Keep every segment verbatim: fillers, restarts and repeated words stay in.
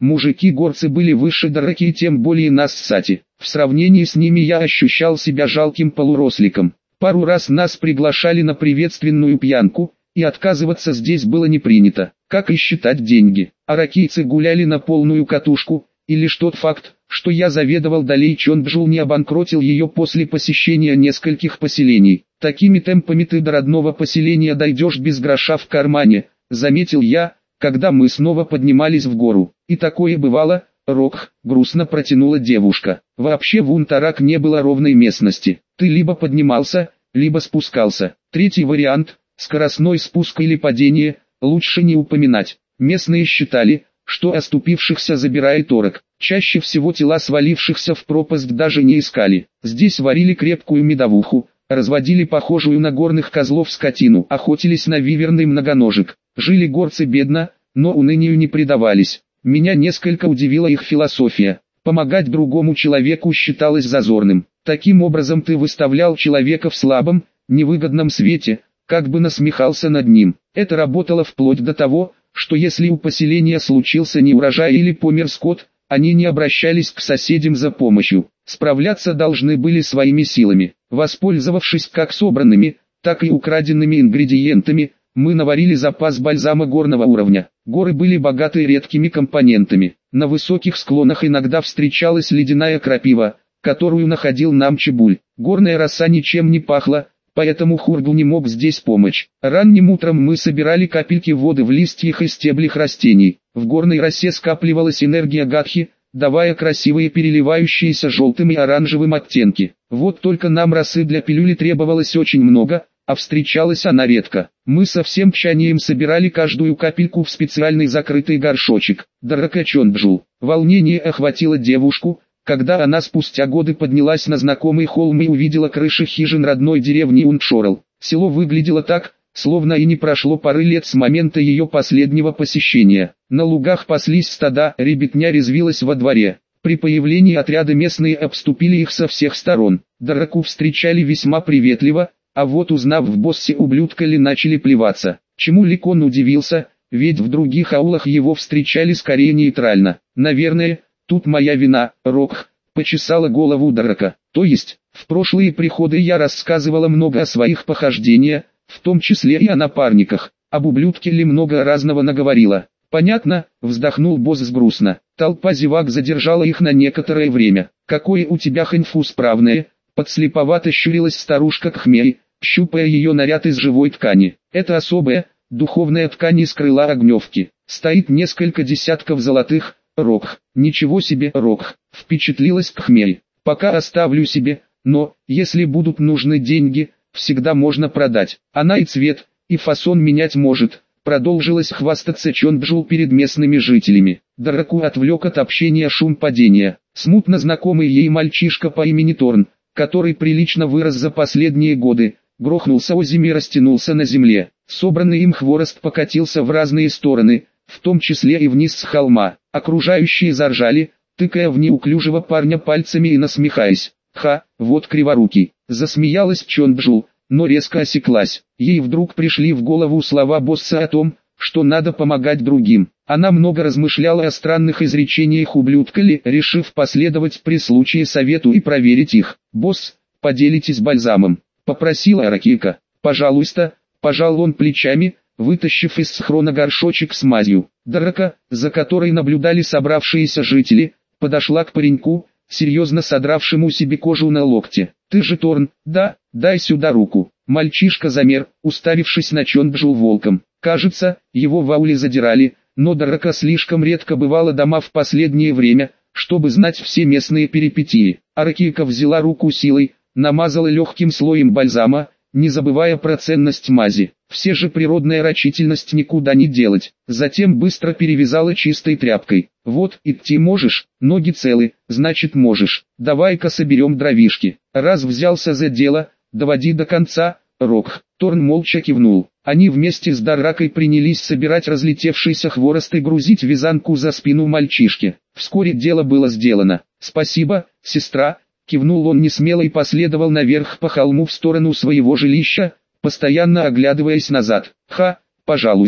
Мужики-горцы были выше Драки и тем более нас с Сати. В сравнении с ними я ощущал себя жалким полуросликом. Пару раз нас приглашали на приветственную пьянку, и отказываться здесь было не принято. Как и считать деньги. Аракийцы гуляли на полную катушку, и лишь тот факт, что я заведовал долей Чонджу, не обанкротил ее после посещения нескольких поселений. Такими темпами ты до родного поселения дойдешь без гроша в кармане, заметил я, когда мы снова поднимались в гору. И такое бывало, Рок, грустно протянула девушка. Вообще в Унтарак не было ровной местности. Ты либо поднимался, либо спускался. Третий вариант, скоростной спуск или падение, лучше не упоминать. Местные считали, что оступившихся забирает орок. Чаще всего тела свалившихся в пропасть даже не искали. Здесь варили крепкую медовуху, разводили похожую на горных козлов скотину, охотились на виверн и многоножек. Жили горцы бедно, но унынию не предавались. Меня несколько удивила их философия. Помогать другому человеку считалось зазорным. Таким образом ты выставлял человека в слабом, невыгодном свете, как бы насмехался над ним. Это работало вплоть до того, что если у поселения случился неурожай или помер скот, они не обращались к соседям за помощью. Справляться должны были своими силами. Воспользовавшись как собранными, так и украденными ингредиентами, мы наварили запас бальзама горного уровня. Горы были богаты редкими компонентами. На высоких склонах иногда встречалась ледяная крапива, которую находил нам Чебуль. Горная роса ничем не пахла, поэтому Хургу не мог здесь помочь. Ранним утром мы собирали капельки воды в листьях и стеблях растений. В горной росе скапливалась энергия гадхи, давая красивые переливающиеся желтым и оранжевым оттенки. Вот только нам росы для пилюли требовалось очень много, а встречалась она редко. Мы со всем тщанием собирали каждую капельку в специальный закрытый горшочек. Драка Чонджу. Волнение охватило девушку, когда она спустя годы поднялась на знакомый холм и увидела крыши хижин родной деревни Унтшорл. Село выглядело так, словно и не прошло пары лет с момента ее последнего посещения. На лугах паслись стада, ребятня резвилась во дворе. При появлении отряда местные обступили их со всех сторон. Драку встречали весьма приветливо, а вот узнав в боссе ублюдка Ли, начали плеваться. Чему Ликон удивился, ведь в других аулах его встречали скорее нейтрально. Наверное, тут моя вина, Рок, почесала голову Драка. То есть, в прошлые приходы я рассказывала много о своих похождениях, в том числе и о напарниках. Об ублюдке Ли много разного наговорила. Понятно, вздохнул босс грустно. Толпа зевак задержала их на некоторое время. Какое у тебя хинфу справное, подслеповато щурилась старушка Кхмей, щупая ее наряд из живой ткани. Это особая, духовная ткань из крыла огневки. Стоит несколько десятков золотых. Рок, ничего себе, Рок, впечатлилась Кхмей. Пока оставлю себе, но, если будут нужны деньги, всегда можно продать. Она и цвет, и фасон менять может. Продолжилась хвастаться Чонджу перед местными жителями. Драку отвлек от общения шум падения. Смутно знакомый ей мальчишка по имени Торн, который прилично вырос за последние годы, грохнулся озимь и растянулся на земле. Собранный им хворост покатился в разные стороны, в том числе и вниз с холма. Окружающие заржали, тыкая в неуклюжего парня пальцами и насмехаясь. «Ха, вот криворукий!» Засмеялась Чонджу, но резко осеклась. Ей вдруг пришли в голову слова босса о том, что надо помогать другим. Она много размышляла о странных изречениях ублюдка Ли, решив последовать при случае совету и проверить их. «Босс, поделитесь бальзамом», — попросила Аракика. «Пожалуйста», — пожал он плечами, вытащив из схрона горшочек с мазью. Драка, за которой наблюдали собравшиеся жители, подошла к пареньку, серьезно содравшему себе кожу на локте. «Ты же Торн, да? Дай сюда руку». Мальчишка замер, уставившись на Чонджу волком. Кажется, его в ауле задирали, но Драка слишком редко бывала дома в последнее время, чтобы знать все местные перипетии. Аракика взяла руку силой, намазала легким слоем бальзама, не забывая про ценность мази. Все же природная рачительность никуда не делать. Затем быстро перевязала чистой тряпкой. «Вот, идти можешь, ноги целы, значит можешь. Давай-ка соберем дровишки. Раз взялся за дело, доводи до конца, Рок». Торн молча кивнул. Они вместе с Дарракой принялись собирать разлетевшийся хворост и грузить вязанку за спину мальчишки. Вскоре дело было сделано. «Спасибо, сестра», — кивнул он несмело и последовал наверх по холму в сторону своего жилища, постоянно оглядываясь назад. «Ха, пожалуйста».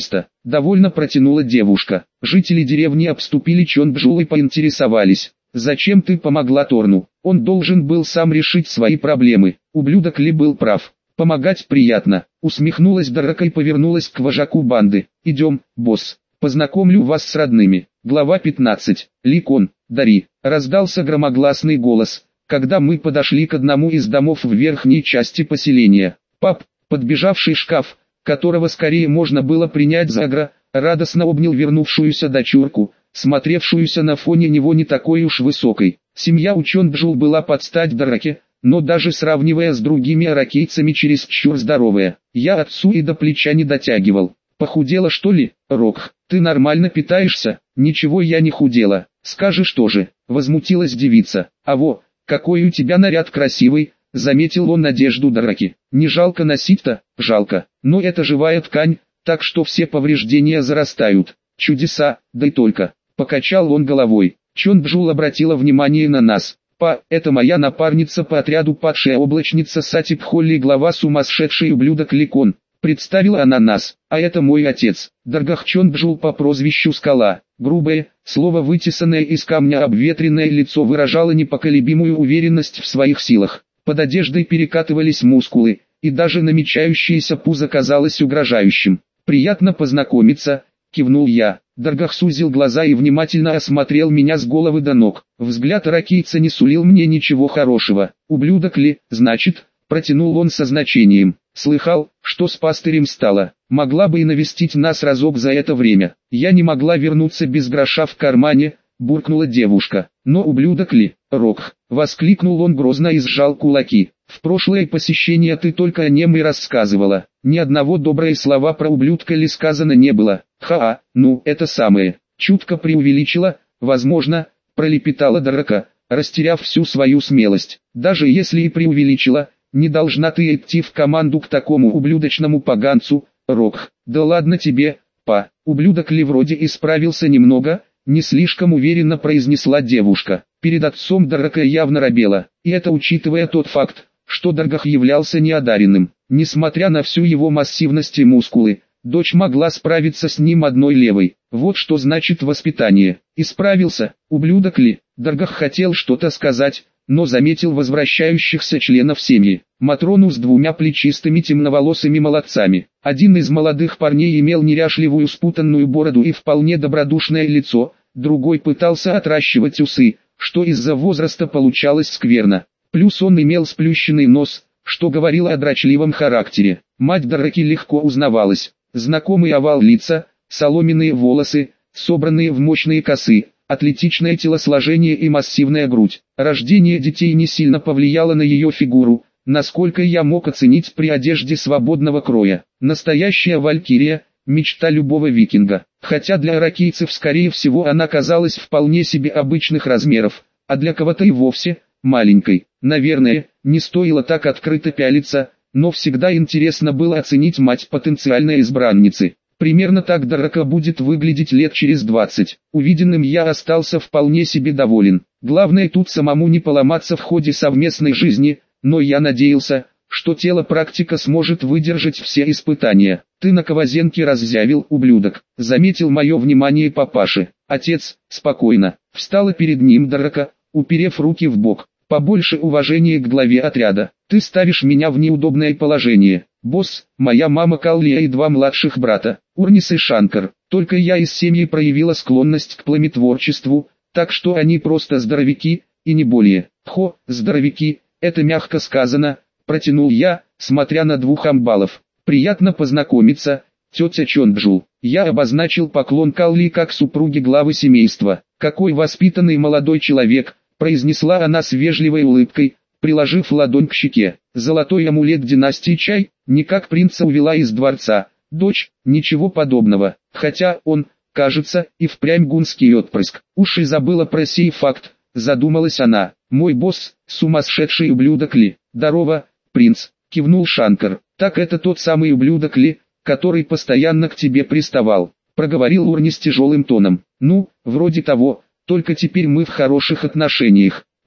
Довольно протянула девушка. Жители деревни обступили Чонбджул и поинтересовались: «Зачем ты помогла Торну? Он должен был сам решить свои проблемы». Ублюдок Ли был прав. «Помогать приятно», — усмехнулась Драка и повернулась к вожаку банды. «Идем, босс, познакомлю вас с родными». Глава пятнадцать. Ли Кон, Дари. Раздался громогласный голос, когда мы подошли к одному из домов в верхней части поселения. Пап, подбежавший шкаф, которого скорее можно было принять за Агра, радостно обнял вернувшуюся дочурку, смотревшуюся на фоне него не такой уж высокой. Семья у Чонбджул была под стать Драке, но даже сравнивая с другими аракейцами чересчур здоровая. Я отцу и до плеча не дотягивал. «Похудела что ли, Рок? Ты нормально питаешься?» «Ничего я не худела, скажешь тоже», — возмутилась девица. «А во, какой у тебя наряд красивый», — заметил он надежду Драки. «Не жалко носить-то?» «Жалко, но это живая ткань, так что все повреждения зарастают». «Чудеса, да и только», — покачал он головой. Чонбджул обратила внимание на нас. «Па, это моя напарница по отряду падшая облачница Сатип Холли, глава сумасшедший ублюдок Ли Кон», — представила она нас. «А это мой отец, Даргах Чонбджул по прозвищу Скала». Грубое, слово вытесанное из камня обветренное лицо выражало непоколебимую уверенность в своих силах. Под одеждой перекатывались мускулы, и даже намечающееся пузо казалось угрожающим. «Приятно познакомиться», — кивнул я. Даргах сузил глаза и внимательно осмотрел меня с головы до ног. Взгляд аракийца не сулил мне ничего хорошего. «Ублюдок Ли, значит?» — протянул он со значением. «Слыхал, что с пастырем стало? Могла бы и навестить нас разок за это время». «Я не могла вернуться без гроша в кармане», — буркнула девушка. «Но ублюдок Ли, Рок!» — воскликнул он грозно и сжал кулаки. «В прошлое посещение ты только о нем и рассказывала. Ни одного доброго слова про ублюдка Ли сказано не было». «Ха-а, ну это самое». Чутко преувеличила, возможно, пролепетала Драка, растеряв всю свою смелость. «Даже если и преувеличила, не должна ты идти в команду к такому ублюдочному поганцу, Рок». «Да ладно тебе, па». «Ублюдок Ли вроде исправился немного», — не слишком уверенно произнесла девушка. Перед отцом Драка явно робела, и это учитывая тот факт, что Даргах являлся неодаренным. Несмотря на всю его массивность и мускулы, дочь могла справиться с ним одной левой. Вот что значит воспитание. Исправился, ублюдок Ли. Даргах хотел что-то сказать, но заметил возвращающихся членов семьи. Матрону с двумя плечистыми темноволосыми молодцами. Один из молодых парней имел неряшливую спутанную бороду и вполне добродушное лицо, другой пытался отращивать усы, что из-за возраста получалось скверно. Плюс он имел сплющенный нос, что говорило о дрочливом характере. Мать Драки легко узнавалась. Знакомый овал лица, соломенные волосы, собранные в мощные косы, атлетичное телосложение и массивная грудь. Рождение детей не сильно повлияло на ее фигуру, насколько я мог оценить при одежде свободного кроя. Настоящая валькирия, мечта любого викинга. Хотя для аракийцев скорее всего она казалась вполне себе обычных размеров, а для кого-то и вовсе маленькой. Наверное, не стоило так открыто пялиться, но всегда интересно было оценить мать потенциальной избранницы. Примерно так Драка будет выглядеть лет через двадцать. Увиденным я остался вполне себе доволен. Главное тут самому не поломаться в ходе совместной жизни, но я надеялся, что тело практика сможет выдержать все испытания. «Ты на Ковазенке раззявил, ублюдок», — заметил мое внимание папаши. Отец, спокойно, встала перед ним Драка, уперев руки в бок. «Побольше уважения к главе отряда. Ты ставишь меня в неудобное положение. Босс, моя мама Каллия и два младших брата, Урнис и Шанкар. Только я из семьи проявила склонность к племетворчеству, так что они просто здоровяки, и не более». «Хо, здоровяки, это мягко сказано», — протянул я, смотря на двух амбалов. «Приятно познакомиться, тетя Чонбджул». Я обозначил поклон Каллии как супруге главы семейства. «Какой воспитанный молодой человек», — произнесла она с вежливой улыбкой, приложив ладонь к щеке. «Золотой амулет династии Чай, не как принца увела из дворца. Дочь, ничего подобного, хотя он, кажется, и впрямь гунский отпрыск». Уж и забыла про сей факт, задумалась она. «Мой босс, сумасшедший ублюдок Ли». «Здорово, принц», — кивнул Шанкар. «Так это тот самый ублюдок Ли, который постоянно к тебе приставал», — проговорил Урни с тяжелым тоном. «Ну, вроде того, только теперь мы в хороших отношениях».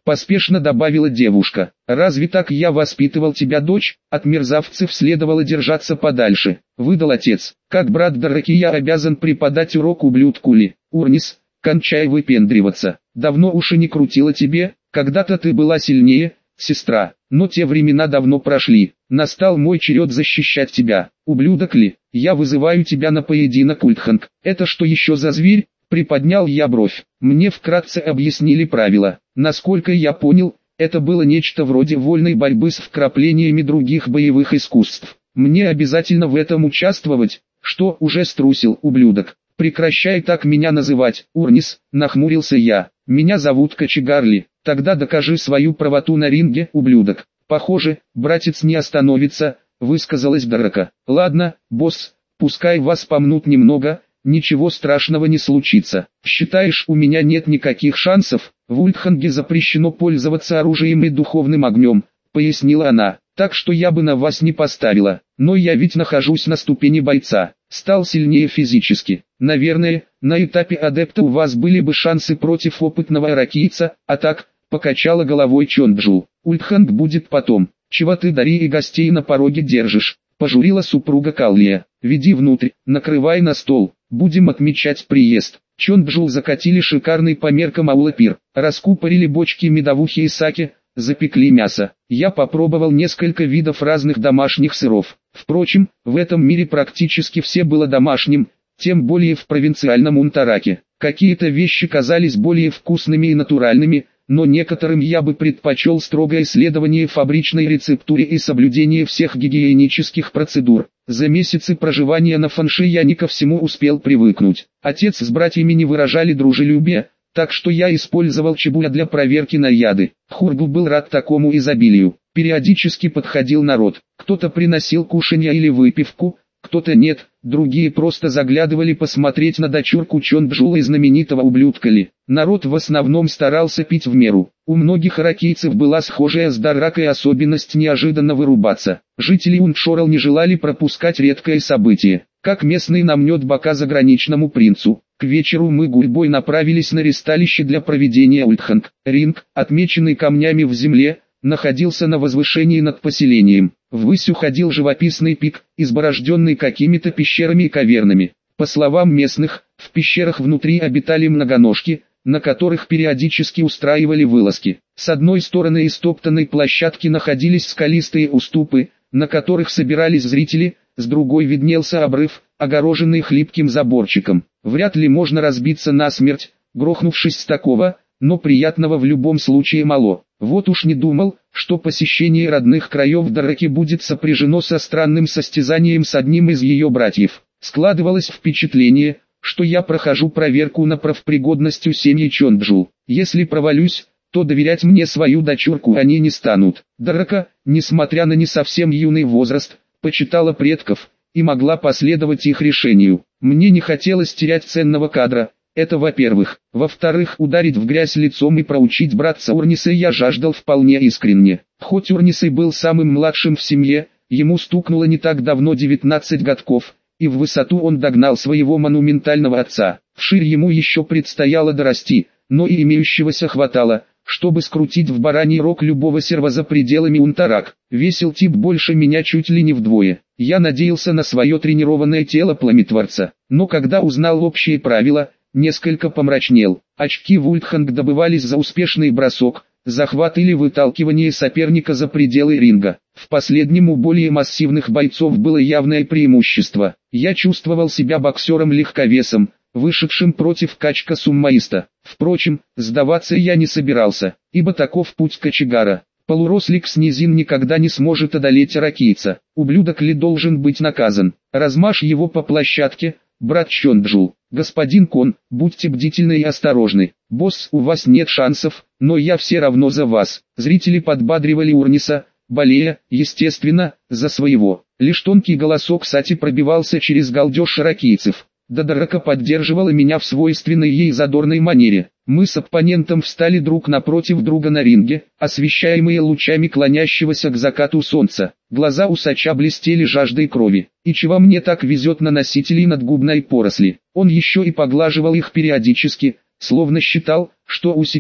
поспешно добавила девушка. Разве так я воспитывал тебя, дочь? От мерзавцев следовало держаться подальше, выдал отец. Как брат Дараки я обязан преподать урок ублюдку ли? Урнис, кончай выпендриваться. Давно уши не крутила тебе, когда-то ты была сильнее, сестра, но те времена давно прошли. Настал мой черед защищать тебя. Ублюдок ли? Я вызываю тебя на поединок, Ультханг. Это что еще за зверь? Приподнял я бровь. Мне вкратце объяснили правила. Насколько я понял, это было нечто вроде вольной борьбы с вкраплениями других боевых искусств. Мне обязательно в этом участвовать? Что, уже струсил, ублюдок? Прекращай так меня называть, Урнис, нахмурился я. Меня зовут Кочегарли. Тогда докажи свою правоту на ринге, ублюдок. Похоже, братец не остановится, высказалась Дарака. Ладно, босс, пускай вас помнут немного, ничего страшного не случится. Считаешь, у меня нет никаких шансов? В Ультханге запрещено пользоваться оружием и духовным огнем, пояснила она. Так что я бы на вас не поставила, но я ведь нахожусь на ступени бойца, стал сильнее физически. Наверное, на этапе адепта у вас были бы шансы против опытного аракийца, а так, покачала головой Чонджу. Ультханг будет потом. Чего ты, Дари, и гостей на пороге держишь? Пожурила супруга Каллия. Веди внутрь, накрывай на стол, будем отмечать приезд. Чонджу закатили шикарный по меркам аула пир, раскупорили бочки медовухи и саке, запекли мясо. Я попробовал несколько видов разных домашних сыров. Впрочем, в этом мире практически все было домашним, тем более в провинциальном Унтараке. Какие-то вещи казались более вкусными и натуральными, но некоторым я бы предпочел строгое исследование фабричной рецептуре и соблюдение всех гигиенических процедур. За месяцы проживания на Фанши я не ко всему успел привыкнуть. Отец с братьями не выражали дружелюбия, так что я использовал Чебуя для проверки на яды. Хургу был рад такому изобилию. Периодически подходил народ. Кто-то приносил кушанья или выпивку, кто-то нет, другие просто заглядывали посмотреть на дочурку Чонджула и знаменитого ублюдка Ли. Народ в основном старался пить в меру. У многих аракийцев была схожая с Даракой особенность неожиданно вырубаться. Жители Унчорал не желали пропускать редкое событие. Как местный намнет бока заграничному принцу. К вечеру мы гурьбой направились на ристалище для проведения Ультханг. Ринг, отмеченный камнями в земле, находился на возвышении над поселением. Ввысь уходил живописный пик, изборожденный какими-то пещерами и кавернами. По словам местных, в пещерах внутри обитали многоножки, на которых периодически устраивали вылазки. С одной стороны истоптанной площадки находились скалистые уступы, на которых собирались зрители, с другой виднелся обрыв, огороженный хлипким заборчиком. Вряд ли можно разбиться насмерть, грохнувшись с такого, но приятного в любом случае мало. Вот уж не думал, что посещение родных краев Дараки будет сопряжено со странным состязанием с одним из ее братьев. Складывалось впечатление, что я прохожу проверку на профпригодность у семьи Чонджу. Если провалюсь, то доверять мне свою дочурку они не станут. Дарака, несмотря на не совсем юный возраст, почитала предков и могла последовать их решению. Мне не хотелось терять ценного кадра. Это во-первых. Во-вторых, ударить в грязь лицом и проучить братца Урниса я жаждал вполне искренне. Хоть Урнис и был самым младшим в семье, ему стукнуло не так давно девятнадцать годков, и в высоту он догнал своего монументального отца. Вширь ему еще предстояло дорасти, но и имеющегося хватало, чтобы скрутить в бараний рог любого серва за пределами Унтарак. Весил тип больше меня чуть ли не вдвое. Я надеялся на свое тренированное тело пламетворца, но когда узнал общие правила, несколько помрачнел. Очки в Ультханг добывались за успешный бросок, захват или выталкивание соперника за пределы ринга. В последнем у более массивных бойцов было явное преимущество. Я чувствовал себя боксером-легковесом, вышедшим против качка-суммаиста. Впрочем, сдаваться я не собирался, ибо таков путь кочегара. Полурослик с низин никогда не сможет одолеть аракийца. Ублюдок ли должен быть наказан? Размажь его по площадке, брат Чонджу. Господин Кон, будьте бдительны и осторожны. Босс, у вас нет шансов, но я все равно за вас. Зрители подбадривали Урниса, болея, естественно, за своего. Лишь тонкий голосок Сати пробивался через галдеж аракийцев. Дадарака поддерживала меня в свойственной ей задорной манере. Мы с оппонентом встали друг напротив друга на ринге, освещаемые лучами клонящегося к закату солнца. Глаза усача блестели жаждой крови. И чего мне так везет на носителей надгубной поросли. Он еще и поглаживал их периодически, словно считал, что усики –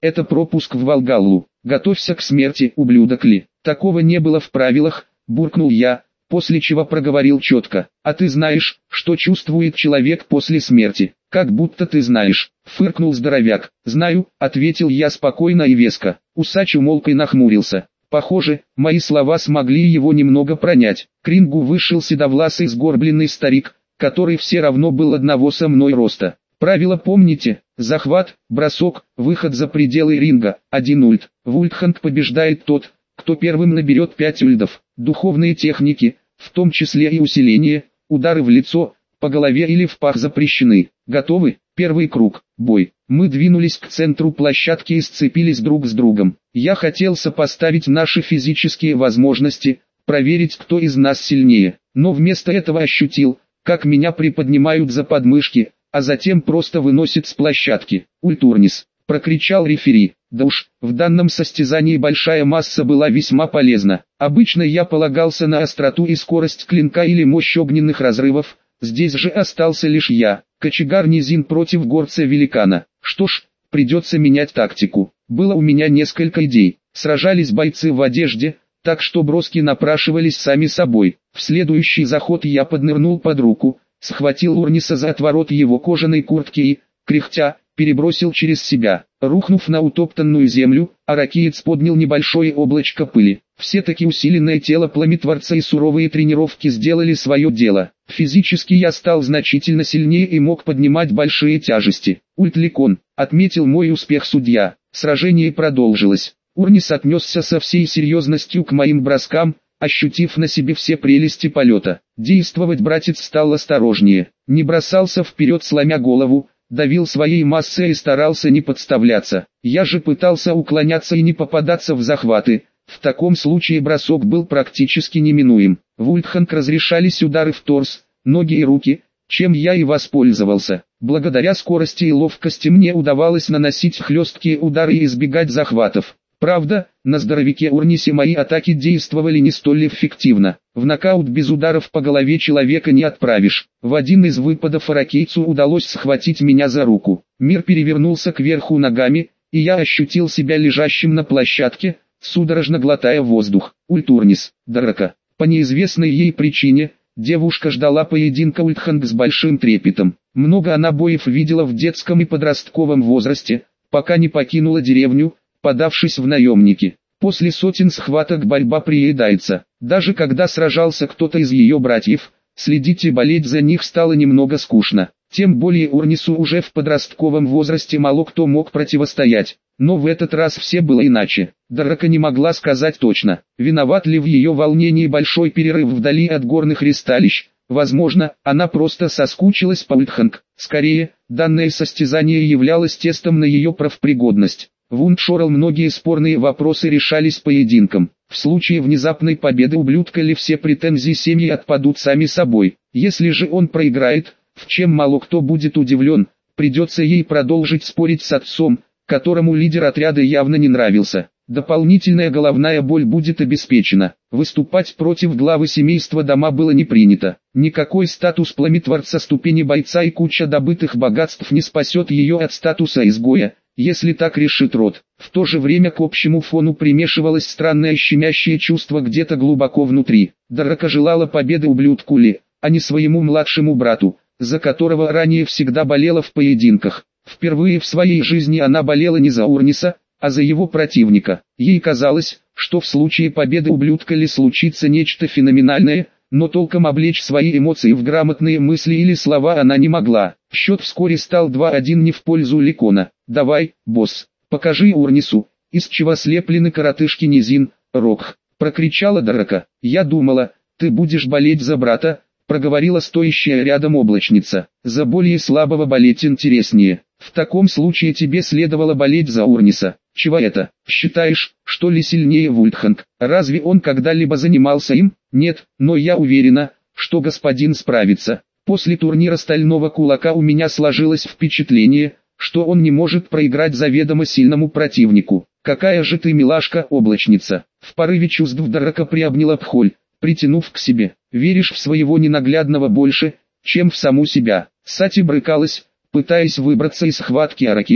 это пропуск в Валгаллу. Готовься к смерти, ублюдок ли. Такого не было в правилах, буркнул я, после чего проговорил четко. А ты знаешь, что чувствует человек после смерти? Как будто ты знаешь, фыркнул здоровяк. Знаю, ответил я спокойно и веско. Усач умолк и нахмурился. Похоже, мои слова смогли его немного пронять. К рингу вышел седовласый сгорбленный старик, который все равно был одного со мной роста. Правила помните: захват, бросок, выход за пределы ринга, один ульт. В ультханг побеждает тот, кто первым наберет пять ульдов. Духовные техники, в том числе и усиление, удары в лицо, по голове или в пах запрещены. Готовы? Первый круг, бой. Мы двинулись к центру площадки и сцепились друг с другом. Я хотел сопоставить наши физические возможности, проверить, кто из нас сильнее, но вместо этого ощутил, как меня приподнимают за подмышки, а затем просто выносит с площадки. «Ультурнис!» – прокричал рефери. Да уж, в данном состязании большая масса была весьма полезна. Обычно я полагался на остроту и скорость клинка или мощь огненных разрывов, здесь же остался лишь я, кочегар низин против горца-великана. Что ж, придется менять тактику. Было у меня несколько идей. Сражались бойцы в одежде, так что броски напрашивались сами собой. В следующий заход я поднырнул под руку, схватил Урниса за отворот его кожаной куртки и, кряхтя, перебросил через себя. Рухнув на утоптанную землю, аракиец поднял небольшое облачко пыли. Все-таки усиленное тело пламетворца и суровые тренировки сделали свое дело. Физически я стал значительно сильнее и мог поднимать большие тяжести. «Ультликон», — отметил мой успех судья. Сражение продолжилось. Урнис отнесся со всей серьезностью к моим броскам, ощутив на себе все прелести полета. Действовать братец стал осторожнее, не бросался вперед сломя голову, давил своей массой и старался не подставляться. Я же пытался уклоняться и не попадаться в захваты, в таком случае бросок был практически неминуем. В ультханг разрешались удары в торс, ноги и руки, чем я и воспользовался. Благодаря скорости и ловкости мне удавалось наносить хлесткие удары и избегать захватов. Правда, на здоровяке Урнисе мои атаки действовали не столь эффективно. В нокаут без ударов по голове человека не отправишь. В один из выпадов аракейцу удалось схватить меня за руку. Мир перевернулся кверху ногами, и я ощутил себя лежащим на площадке, судорожно глотая воздух. Ультурнис, Драка. По неизвестной ей причине, девушка ждала поединка ультханг с большим трепетом. Много она боев видела в детском и подростковом возрасте, пока не покинула деревню, подавшись в наемники. После сотен схваток борьба приедается. Даже когда сражался кто-то из ее братьев, следить и болеть за них стало немного скучно. Тем более Урнису уже в подростковом возрасте мало кто мог противостоять. Но в этот раз все было иначе. Драка не могла сказать точно, виноват ли в ее волнении большой перерыв вдали от горных ристалищ. Возможно, она просто соскучилась по ультханг. Скорее, данное состязание являлось тестом на ее профпригодность. В Ундшорл многие спорные вопросы решались поединком. В случае внезапной победы ублюдка ли все претензии семьи отпадут сами собой. Если же он проиграет, в чем мало кто будет удивлен, придется ей продолжить спорить с отцом, которому лидер отряда явно не нравился. Дополнительная головная боль будет обеспечена. Выступать против главы семейства дома было не принято. Никакой статус пламетворца, ступени бойца и куча добытых богатств не спасет ее от статуса изгоя, если так решит род. В то же время к общему фону примешивалось странное щемящее чувство где-то глубоко внутри. Драка желала победы ублюдку Ли, а не своему младшему брату, за которого ранее всегда болела в поединках. Впервые в своей жизни она болела не за Урниса, а за его противника. Ей казалось, что в случае победы ублюдка Ли случится нечто феноменальное, но толком облечь свои эмоции в грамотные мысли или слова она не могла. Счет вскоре стал два-один не в пользу Ликона. «Давай, босс, покажи Урнису, из чего слеплены коротышки низин, Рок», — прокричала Драка. «Я думала, ты будешь болеть за брата», — проговорила стоящая рядом облачница. «За более слабого болеть интереснее. В таком случае тебе следовало болеть за Урниса. Чего это? Считаешь, что ли сильнее Вультханг? Разве он когда-либо занимался им? Нет, но я уверена, что господин справится. После турнира Стального Кулака у меня сложилось впечатление, что он не может проиграть заведомо сильному противнику. Какая же ты милашка, облачница!» В порыве чувств Драка приобняла Пхоль, притянув к себе. «Веришь в своего ненаглядного больше, чем в саму себя». Сати брыкалась, пытаясь выбраться из схватки аракейки.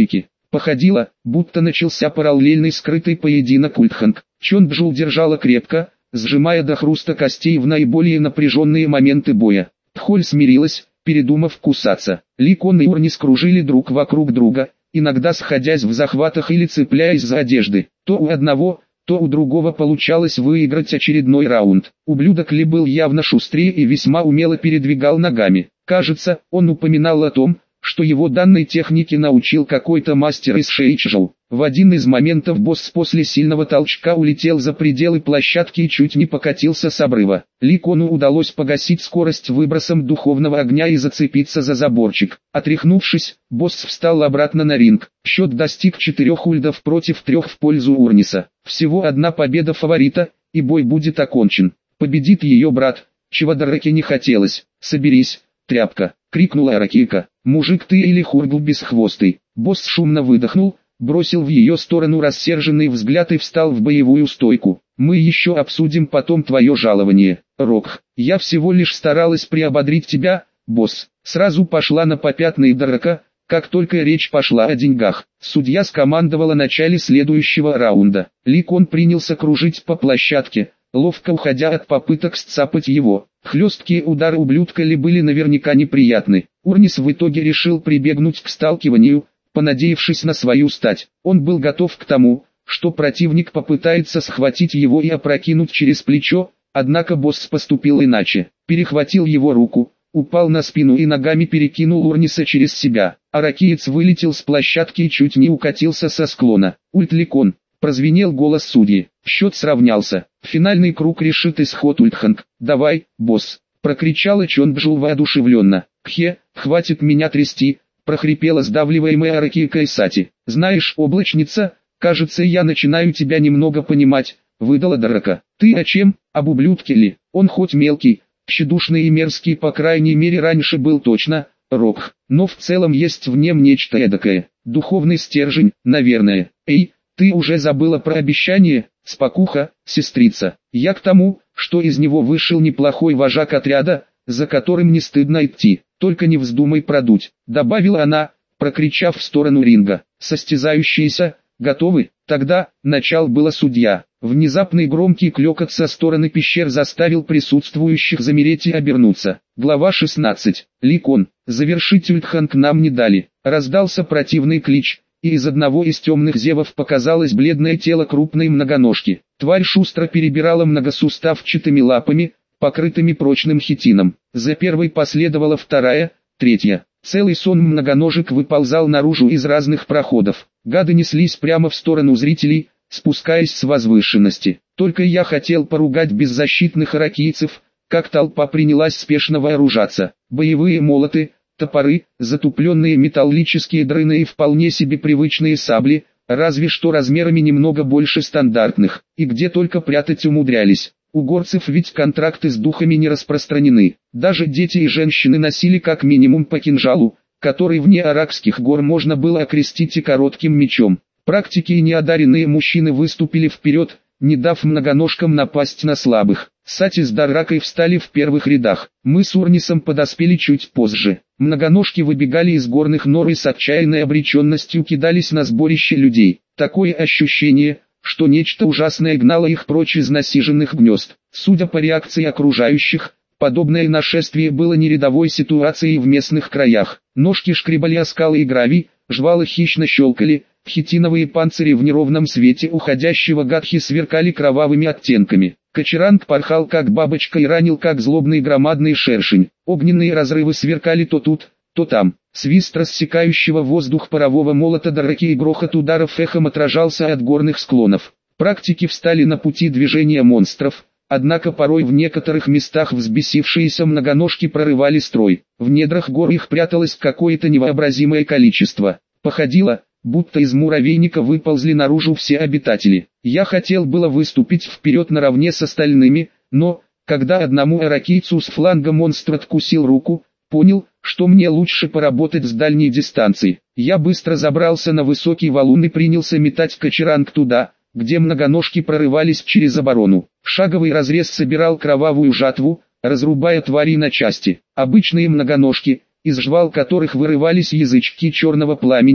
Походило, будто начался параллельный скрытый поединок Ультханг. Чонджул держала крепко, сжимая до хруста костей в наиболее напряженные моменты боя. Тхоль смирилась, передумав кусаться. Ли Кон и Урнис кружили друг вокруг друга, иногда сходясь в захватах или цепляясь за одежды. То у одного, то у другого получалось выиграть очередной раунд. Ублюдок Ли был явно шустрее и весьма умело передвигал ногами. Кажется, он упоминал о том, что его данной технике научил какой-то мастер из Шэйчжоу. В один из моментов босс после сильного толчка улетел за пределы площадки и чуть не покатился с обрыва. Ли Кону удалось погасить скорость выбросом духовного огня и зацепиться за заборчик. Отряхнувшись, босс встал обратно на ринг. Счет достиг четырех ульдов против трех в пользу Урниса. Всего одна победа фаворита, и бой будет окончен. Победит ее брат, чего Драке не хотелось. «Соберись, тряпка!» — крикнула Аракика. «Мужик ты или хургл бесхвостый?» Босс шумно выдохнул, бросил в ее сторону рассерженный взгляд и встал в боевую стойку. «Мы еще обсудим потом твое жалование, Рокх. Я всего лишь старалась приободрить тебя, босс». Сразу пошла на попятные Драка, как только речь пошла о деньгах. Судья скомандовала начале следующего раунда. Ли Кон принялся кружить по площадке, ловко уходя от попыток сцапать его. Хлесткие удары ублюдка Ли были наверняка неприятны. Урнис в итоге решил прибегнуть к сталкиванию, понадеявшись на свою стать. Он был готов к тому, что противник попытается схватить его и опрокинуть через плечо, однако босс поступил иначе. Перехватил его руку, упал на спину и ногами перекинул Урниса через себя. Аракиец вылетел с площадки и чуть не укатился со склона. «Ульт Ли Кон!» — прозвенел голос судьи. Счет сравнялся. Финальный круг решит исход Ультханг. «Давай, босс!» — прокричала Чонджул воодушевленно. «Кхе, хватит меня трясти!» — прохрипела сдавливаемая Аракика Исати. «Знаешь, облачница, кажется, я начинаю тебя немного понимать», — выдала Драка. «Ты о чем? Об ублюдке ли? Он хоть мелкий, тщедушный и мерзкий, по крайней мере раньше был точно, Рокх, но в целом есть в нем нечто эдакое. Духовный стержень, наверное. Эй, ты уже забыла про обещание, спокуха, сестрица. Я к тому, что из него вышел неплохой вожак отряда, за которым не стыдно идти. Только не вздумай продуть», — добавила она, прокричав в сторону ринга. «Состязающиеся, готовы?» Тогда, начал было судья. Внезапный громкий клёкот со стороны пещер заставил присутствующих замереть и обернуться. Глава шестнадцать. Ли Кон. «Завершить Ультханг нам не дали». Раздался противный клич, и из одного из темных зевов показалось бледное тело крупной многоножки. Тварь шустро перебирала многосуставчатыми лапами, покрытыми прочным хитином. За первой последовала вторая, третья. Целый сон многоножек выползал наружу из разных проходов. Гады неслись прямо в сторону зрителей, спускаясь с возвышенности. Только я хотел поругать беззащитных аракийцев, как толпа принялась спешно вооружаться. Боевые молоты, топоры, затупленные металлические дрыны и вполне себе привычные сабли, разве что размерами немного больше стандартных, и где только прятать умудрялись. У горцев ведь контракты с духами не распространены. Даже дети и женщины носили как минимум по кинжалу, который вне Аракских гор можно было окрестить и коротким мечом. Практики и неодаренные мужчины выступили вперед, не дав многоножкам напасть на слабых. Сати с Дарракой встали в первых рядах. Мы с Урнисом подоспели чуть позже. Многоножки выбегали из горных нор и с отчаянной обреченностью кидались на сборище людей. Такое ощущение, что нечто ужасное гнало их прочь из насиженных гнезд. Судя по реакции окружающих, подобное нашествие было не рядовой ситуацией в местных краях. Ножки шкребали о скалы и гравий, жвалы хищно щелкали, хитиновые панцири в неровном свете уходящего гадхи сверкали кровавыми оттенками. Кочеранг порхал как бабочка и ранил как злобный громадный шершень. Огненные разрывы сверкали то тут, то там. Свист рассекающего воздух парового молота Драки и грохот ударов эхом отражался от горных склонов. Практики встали на пути движения монстров, однако порой в некоторых местах взбесившиеся многоножки прорывали строй. В недрах гор их пряталось какое-то невообразимое количество. Походило, будто из муравейника выползли наружу все обитатели. Я хотел было выступить вперед наравне с остальными, но, когда одному аракийцу с фланга монстр откусил руку, понял, что мне лучше поработать с дальней дистанции. Я быстро забрался на высокий валун и принялся метать кочеранг туда, где многоножки прорывались через оборону. Шаговый разрез собирал кровавую жатву, разрубая твари на части. Обычные многоножки, из жвал которых вырывались язычки черного пламени,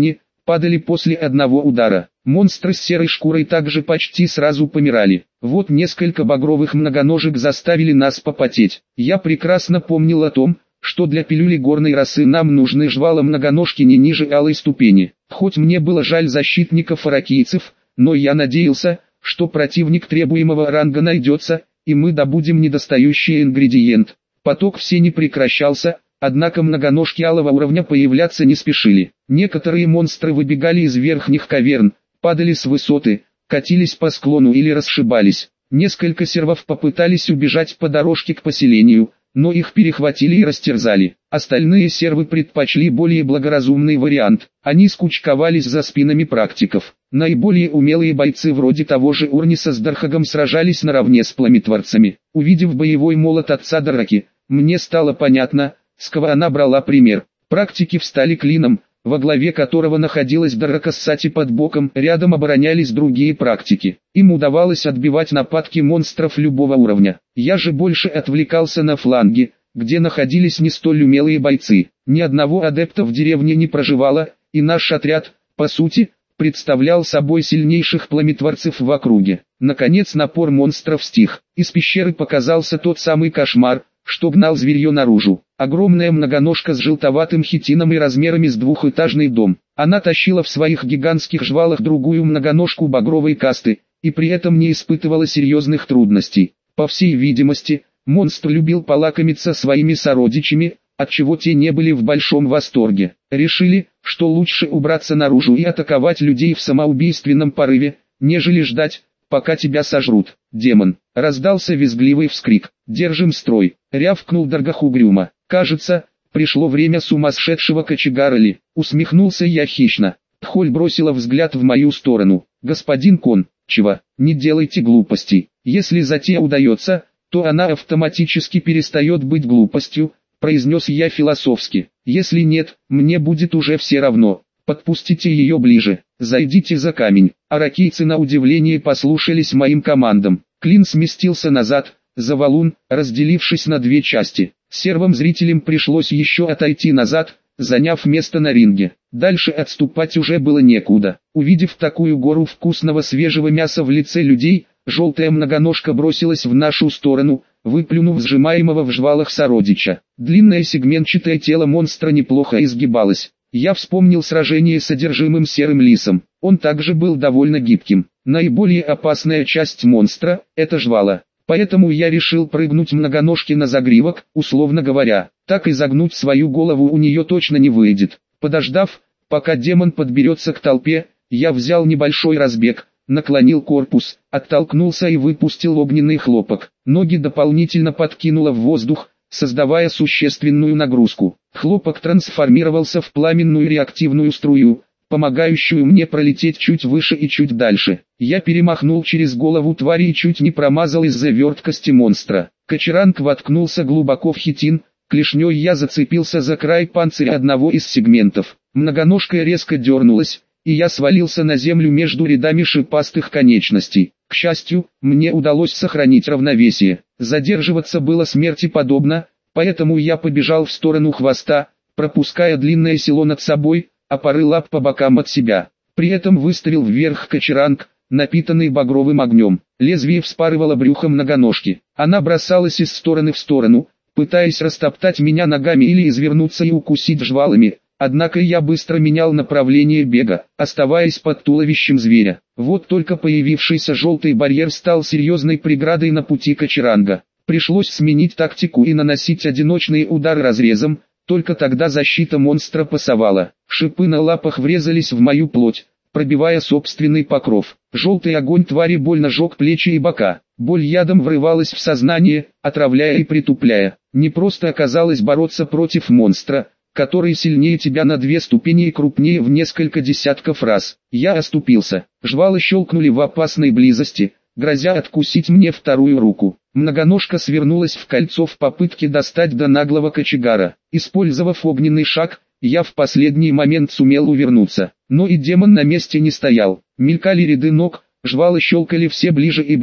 падали после одного удара. Монстры с серой шкурой также почти сразу помирали. Вот несколько багровых многоножек заставили нас попотеть. Я прекрасно помнил о том, что для пилюли горной росы нам нужны жвала-многоножки не ниже алой ступени. Хоть мне было жаль защитников аракийцев, но я надеялся, что противник требуемого ранга найдется, и мы добудем недостающий ингредиент. Поток все не прекращался, однако многоножки алого уровня появляться не спешили. Некоторые монстры выбегали из верхних каверн, падали с высоты, катились по склону или расшибались. Несколько сервов попытались убежать по дорожке к поселению, но их перехватили и растерзали. Остальные сервы предпочли более благоразумный вариант. Они скучковались за спинами практиков. Наиболее умелые бойцы вроде того же Урниса с Дархагом сражались наравне с пламетворцами. Увидев боевой молот отца Дараки, мне стало понятно, с кого она брала пример. Практики встали клином, во главе которого находилась Дарака с Сати под боком, рядом оборонялись другие практики. Им удавалось отбивать нападки монстров любого уровня. Я же больше отвлекался на фланге, где находились не столь умелые бойцы. Ни одного адепта в деревне не проживало, и наш отряд, по сути, представлял собой сильнейших пламетворцев в округе. Наконец напор монстров стих. Из пещеры показался тот самый кошмар, что гнал зверье наружу. Огромная многоножка с желтоватым хитином и размерами с двухэтажный дом. Она тащила в своих гигантских жвалах другую многоножку багровой касты, и при этом не испытывала серьезных трудностей. По всей видимости, монстр любил полакомиться своими сородичами, отчего те не были в большом восторге. Решили, что лучше убраться наружу и атаковать людей в самоубийственном порыве, нежели ждать, пока тебя сожрут. Демон. Раздался визгливый вскрик. «Держим строй!» — рявкнул Даргах угрюмо. «Кажется, пришло время сумасшедшего кочегара ли?» Усмехнулся я хищно. Тхоль бросила взгляд в мою сторону. «Господин Кон, чего? Не делайте глупостей. Если затея удается, то она автоматически перестает быть глупостью», — произнес я философски. «Если нет, мне будет уже все равно. Подпустите ее ближе, зайдите за камень». Аракийцы на удивление послушались моим командам. Клин сместился назад, за валун, разделившись на две части. Сервам зрителям пришлось еще отойти назад, заняв место на ринге. Дальше отступать уже было некуда. Увидев такую гору вкусного свежего мяса в лице людей, желтая многоножка бросилась в нашу сторону, выплюнув сжимаемого в жвалах сородича. Длинное сегментчатое тело монстра неплохо изгибалось. Я вспомнил сражение с одержимым серым лисом. Он также был довольно гибким. Наиболее опасная часть монстра – это жвала. Поэтому я решил прыгнуть многоножке на загривок, условно говоря. Так изогнуть свою голову у нее точно не выйдет. Подождав, пока демон подберется к толпе, я взял небольшой разбег, наклонил корпус, оттолкнулся и выпустил огненный хлопок. Ноги дополнительно подкинуло в воздух, создавая существенную нагрузку. Хлопок трансформировался в пламенную реактивную струю, помогающую мне пролететь чуть выше и чуть дальше. Я перемахнул через голову твари и чуть не промазал из-за верткости монстра. Кочеранг воткнулся глубоко в хитин, клешней я зацепился за край панциря одного из сегментов. Многоножка резко дернулась, и я свалился на землю между рядами шипастых конечностей. К счастью, мне удалось сохранить равновесие. Задерживаться было смерти подобно, поэтому я побежал в сторону хвоста, пропуская длинное село над собой, а пары лап по бокам от себя. При этом выставил вверх кочеранг, напитанный багровым огнем. Лезвие вспарывало брюхо многоножки. Она бросалась из стороны в сторону, пытаясь растоптать меня ногами или извернуться и укусить жвалами. Однако я быстро менял направление бега, оставаясь под туловищем зверя. Вот только появившийся желтый барьер стал серьезной преградой на пути кочеранга. Пришлось сменить тактику и наносить одиночные удары разрезом, только тогда защита монстра пасовала. Шипы на лапах врезались в мою плоть, пробивая собственный покров. Желтый огонь твари больно жег плечи и бока. Боль ядом врывалась в сознание, отравляя и притупляя. Не просто оказалось бороться против монстра, который сильнее тебя на две ступени и крупнее в несколько десятков раз. Я оступился. Жвалы щелкнули в опасной близости, грозя откусить мне вторую руку. Многоножка свернулась в кольцо в попытке достать до наглого кочегара. Использовав огненный шаг, я в последний момент сумел увернуться. Но и демон на месте не стоял. Мелькали ряды ног, жвалы щелкали все ближе и ближе.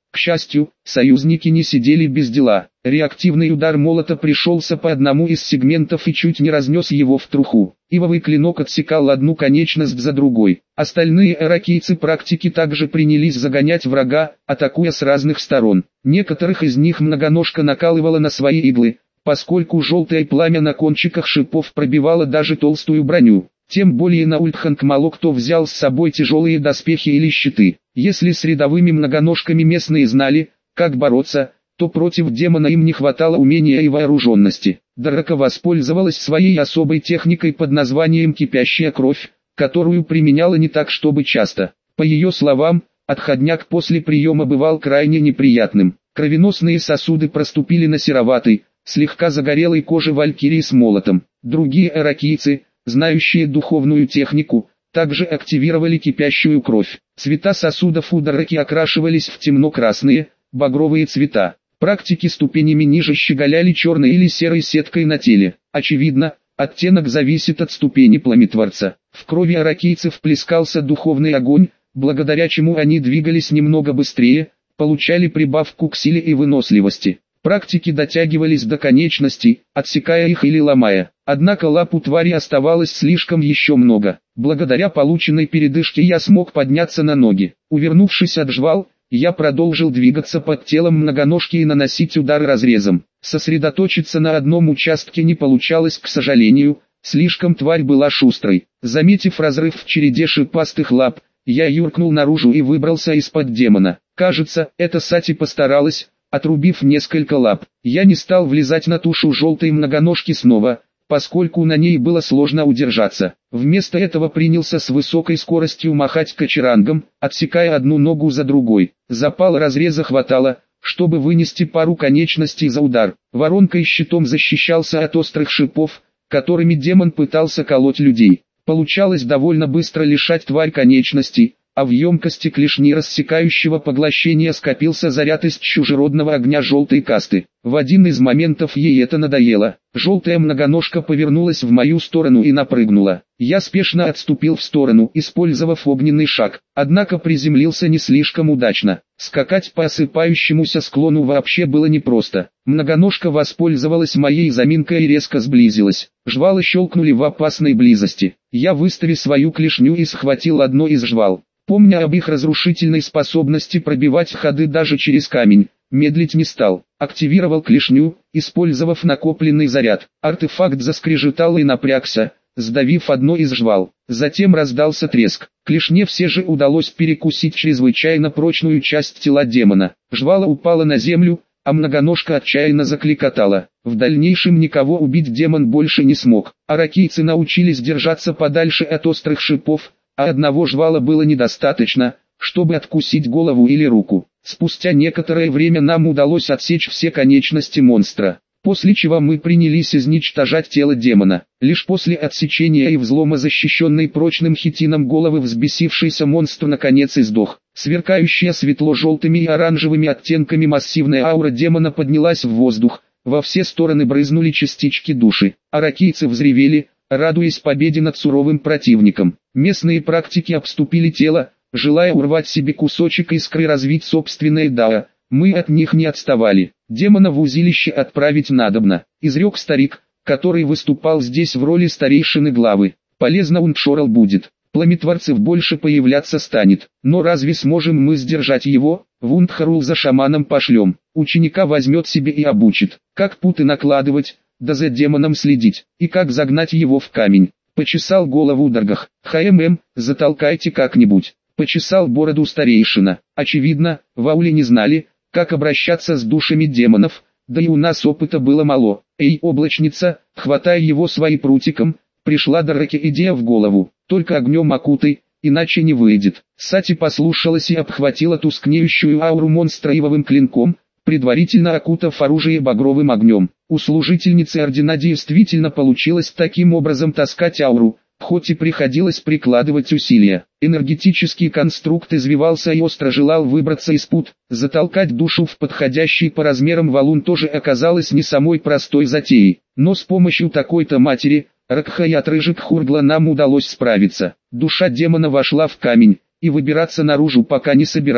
К счастью, союзники не сидели без дела. Реактивный удар молота пришелся по одному из сегментов и чуть не разнес его в труху. Ивовый клинок отсекал одну конечность за другой. Остальные эракийцы практики также принялись загонять врага, атакуя с разных сторон. Некоторых из них многоножка накалывала на свои иглы, поскольку желтое пламя на кончиках шипов пробивало даже толстую броню. Тем более на Ультханг мало кто взял с собой тяжелые доспехи или щиты. Если с рядовыми многоножками местные знали, как бороться, то против демона им не хватало умения и вооруженности. Драка воспользовалась своей особой техникой под названием «кипящая кровь», которую применяла не так чтобы часто. По ее словам, отходняк после приема бывал крайне неприятным. Кровеносные сосуды проступили на сероватой, слегка загорелой коже валькирии с молотом. Другие эракийцы, знающие духовную технику, также активировали кипящую кровь. Цвета сосудов у драки окрашивались в темно-красные, багровые цвета. Практики ступенями ниже щеголяли черной или серой сеткой на теле. Очевидно, оттенок зависит от ступени пламетворца. В крови аракийцев плескался духовный огонь, благодаря чему они двигались немного быстрее, получали прибавку к силе и выносливости. Практики дотягивались до конечностей, отсекая их или ломая. Однако лап у твари оставалось слишком еще много. Благодаря полученной передышке я смог подняться на ноги. Увернувшись от жвал, я продолжил двигаться под телом многоножки и наносить удар разрезом. Сосредоточиться на одном участке не получалось, к сожалению, слишком тварь была шустрой. Заметив разрыв в череде шипастых лап, я юркнул наружу и выбрался из-под демона. Кажется, эта Сати постаралась, отрубив несколько лап. Я не стал влезать на тушу желтой многоножки снова, поскольку на ней было сложно удержаться. Вместо этого принялся с высокой скоростью махать кочерангом, отсекая одну ногу за другой. Запала разреза хватало, чтобы вынести пару конечностей за удар. Воронкой щитом защищался от острых шипов, которыми демон пытался колоть людей. Получалось довольно быстро лишать тварь конечностей, а в емкости клешни рассекающего поглощения скопился заряд из чужеродного огня желтой касты. В один из моментов ей это надоело. Желтая многоножка повернулась в мою сторону и напрыгнула. Я спешно отступил в сторону, использовав огненный шаг, однако приземлился не слишком удачно. Скакать по осыпающемуся склону вообще было непросто. Многоножка воспользовалась моей заминкой и резко сблизилась. Жвалы щелкнули в опасной близости. Я выставил свою клешню и схватил одно из жвал. Помня об их разрушительной способности пробивать ходы даже через камень, медлить не стал. Активировал клешню, использовав накопленный заряд. Артефакт заскрежетал и напрягся, сдавив одно из жвал. Затем раздался треск. Клешне все же удалось перекусить чрезвычайно прочную часть тела демона. Жвало упало на землю, а многоножка отчаянно закликотала. В дальнейшем никого убить демон больше не смог. Аракийцы научились держаться подальше от острых шипов, а одного жвала было недостаточно, чтобы откусить голову или руку. Спустя некоторое время нам удалось отсечь все конечности монстра, после чего мы принялись изничтожать тело демона. Лишь после отсечения и взлома защищенной прочным хитином головы взбесившийся монстр наконец издох. Сверкающая светло-желтыми и оранжевыми оттенками массивная аура демона поднялась в воздух, во все стороны брызнули частички души. Аракийцы взревели, радуясь победе над суровым противником. Местные практики обступили тело, желая урвать себе кусочек искры и развить собственное дао. Мы от них не отставали. Демона в узилище отправить надобно, изрек старик, который выступал здесь в роли старейшины главы. Полезно Унтшорал будет, пламетворцев больше появляться станет. Но разве сможем мы сдержать его? В Ундхарул за шаманом пошлем. Ученика возьмет себе и обучит, как путы накладывать, да за демоном следить, и как загнать его в камень. Почесал голову Даргах. ХММ, затолкайте как-нибудь. Почесал бороду старейшина. Очевидно, в ауле не знали, как обращаться с душами демонов, да и у нас опыта было мало. Эй, облачница, хватай его своим прутиком, пришла Драке идея в голову. Только огнем окутай, иначе не выйдет. Сати послушалась и обхватила тускнеющую ауру монстра ивовым клинком, предварительно окутав оружие багровым огнем. У служительницы ордена действительно получилось таким образом таскать ауру, хоть и приходилось прикладывать усилия. Энергетический конструкт извивался и остро желал выбраться из пут. Затолкать душу в подходящий по размерам валун тоже оказалось не самой простой затеей. Но с помощью такой-то матери, Ракха и отрыжек Хургла нам удалось справиться. Душа демона вошла в камень, и выбираться наружу пока не собиралась.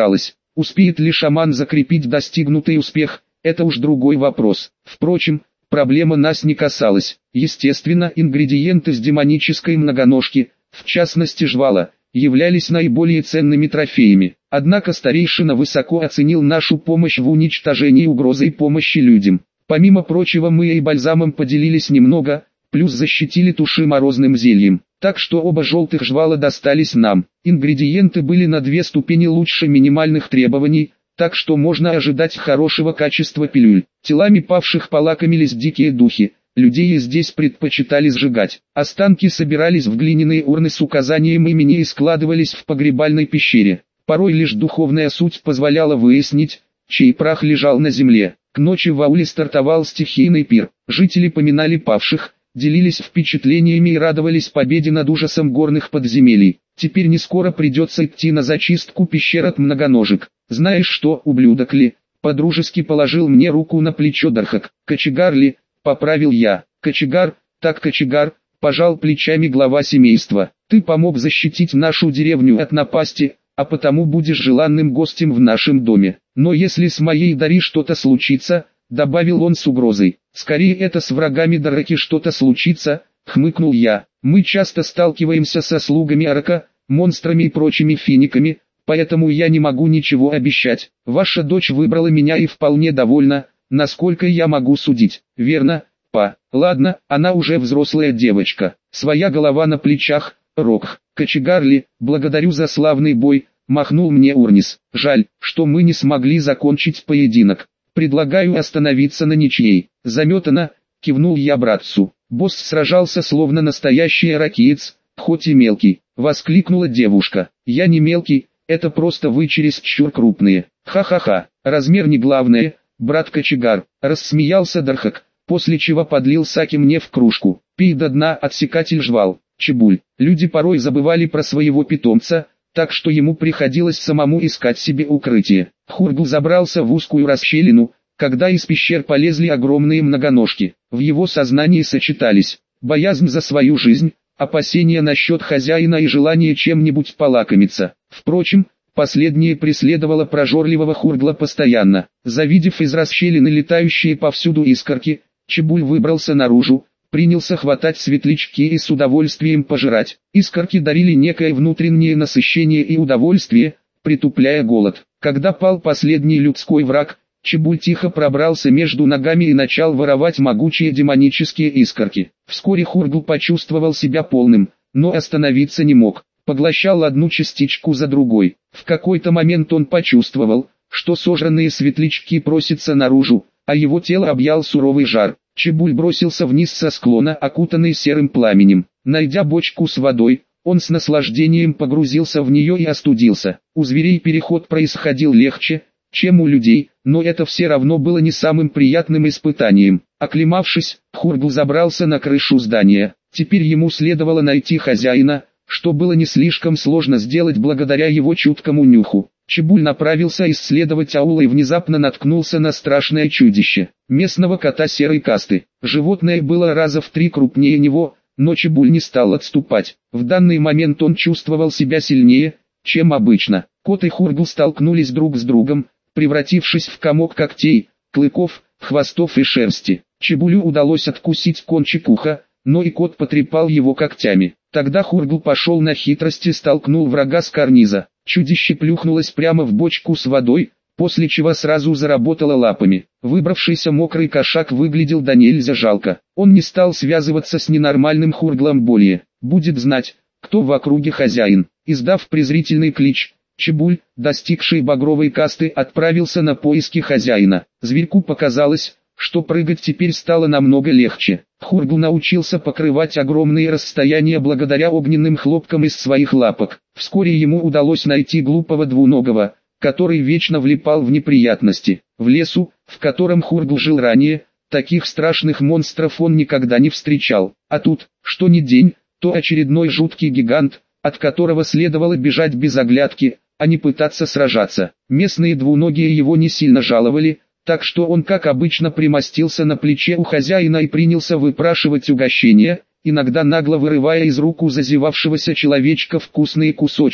Успеет ли шаман закрепить достигнутый успех, это уж другой вопрос. Впрочем, проблема нас не касалась. Естественно, ингредиенты с демонической многоножки, в частности жвала, являлись наиболее ценными трофеями. Однако старейшина высоко оценил нашу помощь в уничтожении угрозы и помощи людям. Помимо прочего, мы и бальзамом поделились немного, плюс защитили туши морозным зельем. Так что оба желтых жвала достались нам. Ингредиенты были на две ступени лучше минимальных требований, так что можно ожидать хорошего качества пилюль. Телами павших полакомились дикие духи. Людей здесь предпочитали сжигать. Останки собирались в глиняные урны с указанием имени и складывались в погребальной пещере. Порой лишь духовная суть позволяла выяснить, чей прах лежал на земле. К ночи в ауле стартовал стихийный пир. Жители поминали павших, делились впечатлениями и радовались победе над ужасом горных подземелий. Теперь не скоро придется идти на зачистку пещер от многоножек. Знаешь что, ублюдок ли? Подружески положил мне руку на плечо Дархак. Кочегар ли? Поправил я. Кочегар, так кочегар, пожал плечами глава семейства. Ты помог защитить нашу деревню от напасти, а потому будешь желанным гостем в нашем доме. Но если с моей Дари что-то случится, добавил он с угрозой, скорее это с врагами Дараки что-то случится, хмыкнул я. Мы часто сталкиваемся со слугами Арака, монстрами и прочими финиками, поэтому я не могу ничего обещать. Ваша дочь выбрала меня и вполне довольна, насколько я могу судить. Верно, па? Ладно, она уже взрослая девочка. Своя голова на плечах, Рок. Кочегарли, благодарю за славный бой, махнул мне Урнис. Жаль, что мы не смогли закончить поединок. Предлагаю остановиться на ничьей. Заметано, кивнул я братцу. Босс сражался словно настоящий аракиец, хоть и мелкий. Воскликнула девушка. Я не мелкий, это просто вы чересчур крупные. Ха-ха-ха, размер не главное, брат кочегар. Рассмеялся Дархак, после чего подлил саки мне в кружку. Пей до дна, отсекатель жвал. Чебуль. Люди порой забывали про своего питомца, так что ему приходилось самому искать себе укрытие. Хургл забрался в узкую расщелину, когда из пещер полезли огромные многоножки. В его сознании сочетались боязнь за свою жизнь, опасения насчет хозяина и желание чем-нибудь полакомиться. Впрочем, последнее преследовало прожорливого Хургла постоянно. Завидев из расщелины летающие повсюду искорки, Чебуль выбрался наружу, принялся хватать светлячки и с удовольствием пожирать. Искорки дарили некое внутреннее насыщение и удовольствие, притупляя голод. Когда пал последний людской враг, Чебуль тихо пробрался между ногами и начал воровать могучие демонические искорки. Вскоре Хургл почувствовал себя полным, но остановиться не мог. Поглощал одну частичку за другой. В какой-то момент он почувствовал, что сожранные светлячки просятся наружу, а его тело объял суровый жар. Чебуль бросился вниз со склона, окутанный серым пламенем. Найдя бочку с водой, он с наслаждением погрузился в нее и остудился. У зверей переход происходил легче, чем у людей, но это все равно было не самым приятным испытанием. Оклемавшись, Хургл забрался на крышу здания. Теперь ему следовало найти хозяина, что было не слишком сложно сделать благодаря его чуткому нюху. Чебуль направился исследовать аул и внезапно наткнулся на страшное чудище. Местного кота серой касты. Животное было раза в три крупнее него, но Чебуль не стал отступать. В данный момент он чувствовал себя сильнее, чем обычно. Кот и Хургл столкнулись друг с другом, превратившись в комок когтей, клыков, хвостов и шерсти. Чебулю удалось откусить кончик уха, но и кот потрепал его когтями. Тогда Хургл пошел на хитрость и столкнул врага с карниза. Чудище плюхнулось прямо в бочку с водой, после чего сразу заработало лапами. Выбравшийся мокрый кошак выглядел до нельзя жалко. Он не стал связываться с ненормальным Хурглом более. Будет знать, кто в округе хозяин. Издав презрительный клич, Чебуль, достигший багровой касты, отправился на поиски хозяина. Зверьку показалось, что прыгать теперь стало намного легче. Хургл научился покрывать огромные расстояния благодаря огненным хлопкам из своих лапок. Вскоре ему удалось найти глупого двуногого, который вечно влипал в неприятности. В лесу, в котором Хургл жил ранее, таких страшных монстров он никогда не встречал. А тут, что ни день, то очередной жуткий гигант, от которого следовало бежать без оглядки, а не пытаться сражаться. Местные двуногие его не сильно жаловали, так что он как обычно примостился на плече у хозяина и принялся выпрашивать угощения, иногда нагло вырывая из рук у зазевавшегося человечка вкусные кусочки.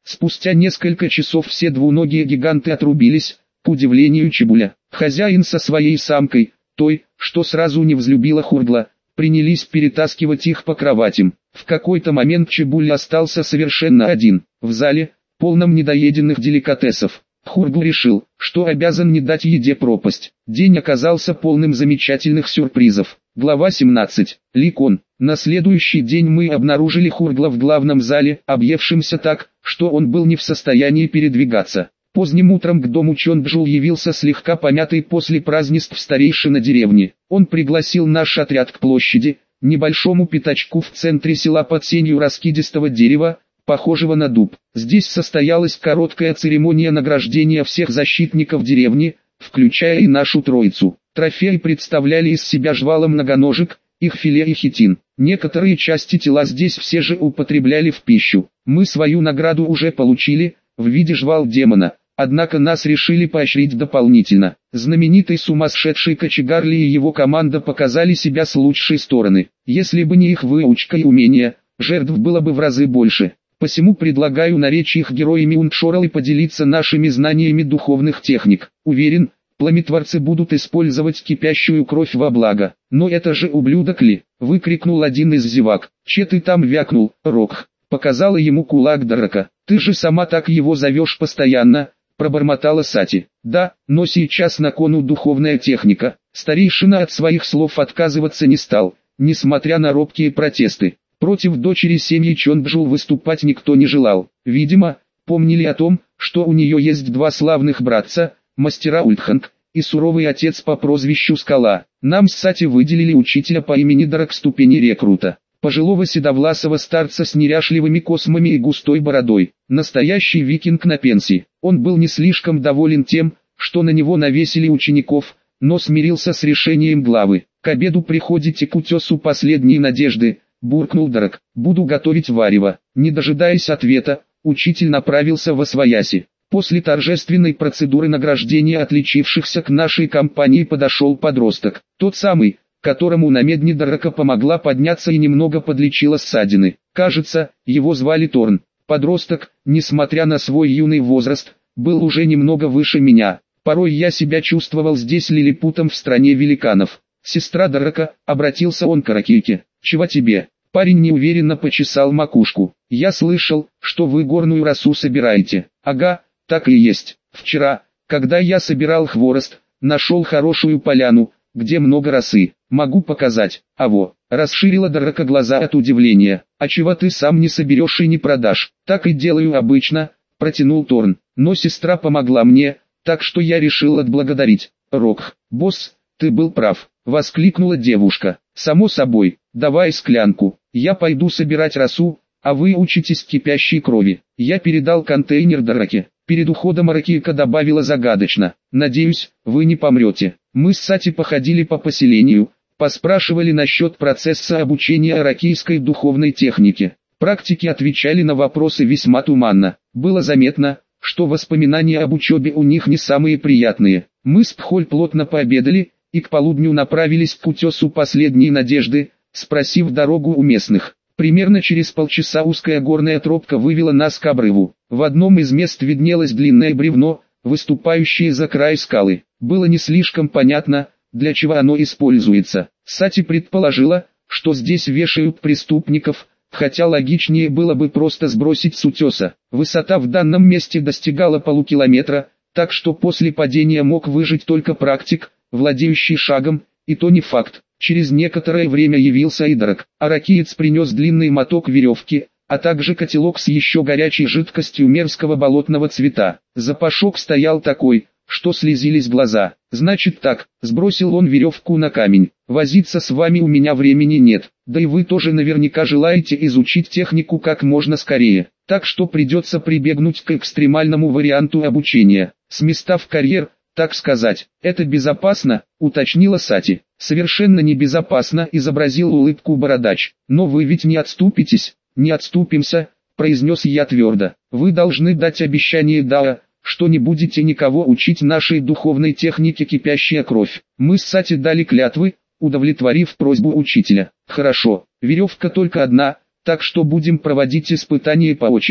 Спустя несколько часов все двуногие гиганты отрубились, к удивлению Чебуля. Хозяин со своей самкой, той, что сразу не взлюбила Хургла, принялись перетаскивать их по кроватям. В какой-то момент Чебуль остался совершенно один. В зале, полном недоеденных деликатесов, Хургл решил, что обязан не дать еде пропасть. День оказался полным замечательных сюрпризов. Глава семнадцать. Ликон. На следующий день мы обнаружили Хургла в главном зале, объевшимся так, что он был не в состоянии передвигаться. Поздним утром к дому Чонджул явился слегка помятый после празднеств старейшина деревни. Он пригласил наш отряд к площади, небольшому пятачку в центре села под сенью раскидистого дерева, похожего на дуб. Здесь состоялась короткая церемония награждения всех защитников деревни, включая и нашу троицу. Трофеи представляли из себя жвала многоножек, их филе и хитин. Некоторые части тела здесь все же употребляли в пищу. Мы свою награду уже получили, в виде жвал демона. Однако нас решили поощрить дополнительно. Знаменитый сумасшедший кочегар Ли и его команда показали себя с лучшей стороны. Если бы не их выучка и умения, жертв было бы в разы больше. Посему предлагаю наречь их героями Унтшорал и поделиться нашими знаниями духовных техник. Уверен, пламетворцы будут использовать кипящую кровь во благо. Но это же ублюдок Ли! Выкрикнул один из зевак. Че ты там вякнул, Рокх? Показала ему кулак Дарака. Ты же сама так его зовешь постоянно, пробормотала Сати. Да, но сейчас на кону духовная техника. Старейшина от своих слов отказываться не стал, несмотря на робкие протесты. Против дочери семьи Чонджул выступать никто не желал. Видимо, помнили о том, что у нее есть два славных братца, мастера Ультханг и суровый отец по прозвищу Скала. Нам с Сати выделили учителя по имени Дарак ступени рекрута. Пожилого седовласого старца с неряшливыми космами и густой бородой. Настоящий викинг на пенсии. Он был не слишком доволен тем, что на него навесили учеников, но смирился с решением главы. К обеду приходите к утесу последней надежды, буркнул Дарак. Буду готовить варево. Не дожидаясь ответа, учитель направился восвояси. После торжественной процедуры награждения отличившихся к нашей компании подошел подросток. Тот самый, которому на медне Дарака помогла подняться и немного подлечила ссадины. Кажется, его звали Торн. Подросток, несмотря на свой юный возраст, был уже немного выше меня. Порой я себя чувствовал здесь лилипутом в стране великанов. Сестра Дарака, обратился он к Аракейке. Чего тебе? Парень неуверенно почесал макушку. Я слышал, что вы горную росу собираете. Ага, так и есть. Вчера, когда я собирал хворост, нашел хорошую поляну, где много росы. Могу показать. Аво, расширила Дарака глаза от удивления. А чего ты сам не соберешь и не продашь? Так и делаю обычно, протянул Торн. Но сестра помогла мне, так что я решил отблагодарить. Рокх, босс, ты был прав, воскликнула девушка. Само собой, давай склянку. Я пойду собирать росу, а вы учитесь кипящей крови. Я передал контейнер Дараке. Перед уходом Аракейка добавила загадочно. Надеюсь, вы не помрете. Мы с Сати походили по поселению, поспрашивали насчет процесса обучения аракейской духовной технике. Практики отвечали на вопросы весьма туманно. Было заметно, что воспоминания об учебе у них не самые приятные. Мы с Пхоль плотно пообедали, и к полудню направились к утесу последней надежды, спросив дорогу у местных. Примерно через полчаса узкая горная тропка вывела нас к обрыву. В одном из мест виднелось длинное бревно, выступающее за край скалы. Было не слишком понятно, для чего оно используется. Сати предположила, что здесь вешают преступников, хотя логичнее было бы просто сбросить с утеса. Высота в данном месте достигала полукилометра, так что после падения мог выжить только практик, владеющий шагом, и то не факт. Через некоторое время явился и Дарак. Аракиец принес длинный моток веревки, а также котелок с еще горячей жидкостью мерзкого болотного цвета. Запашок стоял такой, что слезились глаза. «Значит так», — сбросил он веревку на камень. «Возиться с вами у меня времени нет, да и вы тоже наверняка желаете изучить технику как можно скорее. Так что придется прибегнуть к экстремальному варианту обучения. С места в карьер, так сказать. Это безопасно», — уточнила Сати. «Совершенно небезопасно», — изобразил улыбку бородач. «Но вы ведь не отступитесь?» «Не отступимся», — произнес я твердо. «Вы должны дать обещание Дао, что не будете никого учить нашей духовной технике кипящая кровь». Мы с Сати дали клятвы, удовлетворив просьбу учителя. «Хорошо, веревка только одна, так что будем проводить испытания по очереди.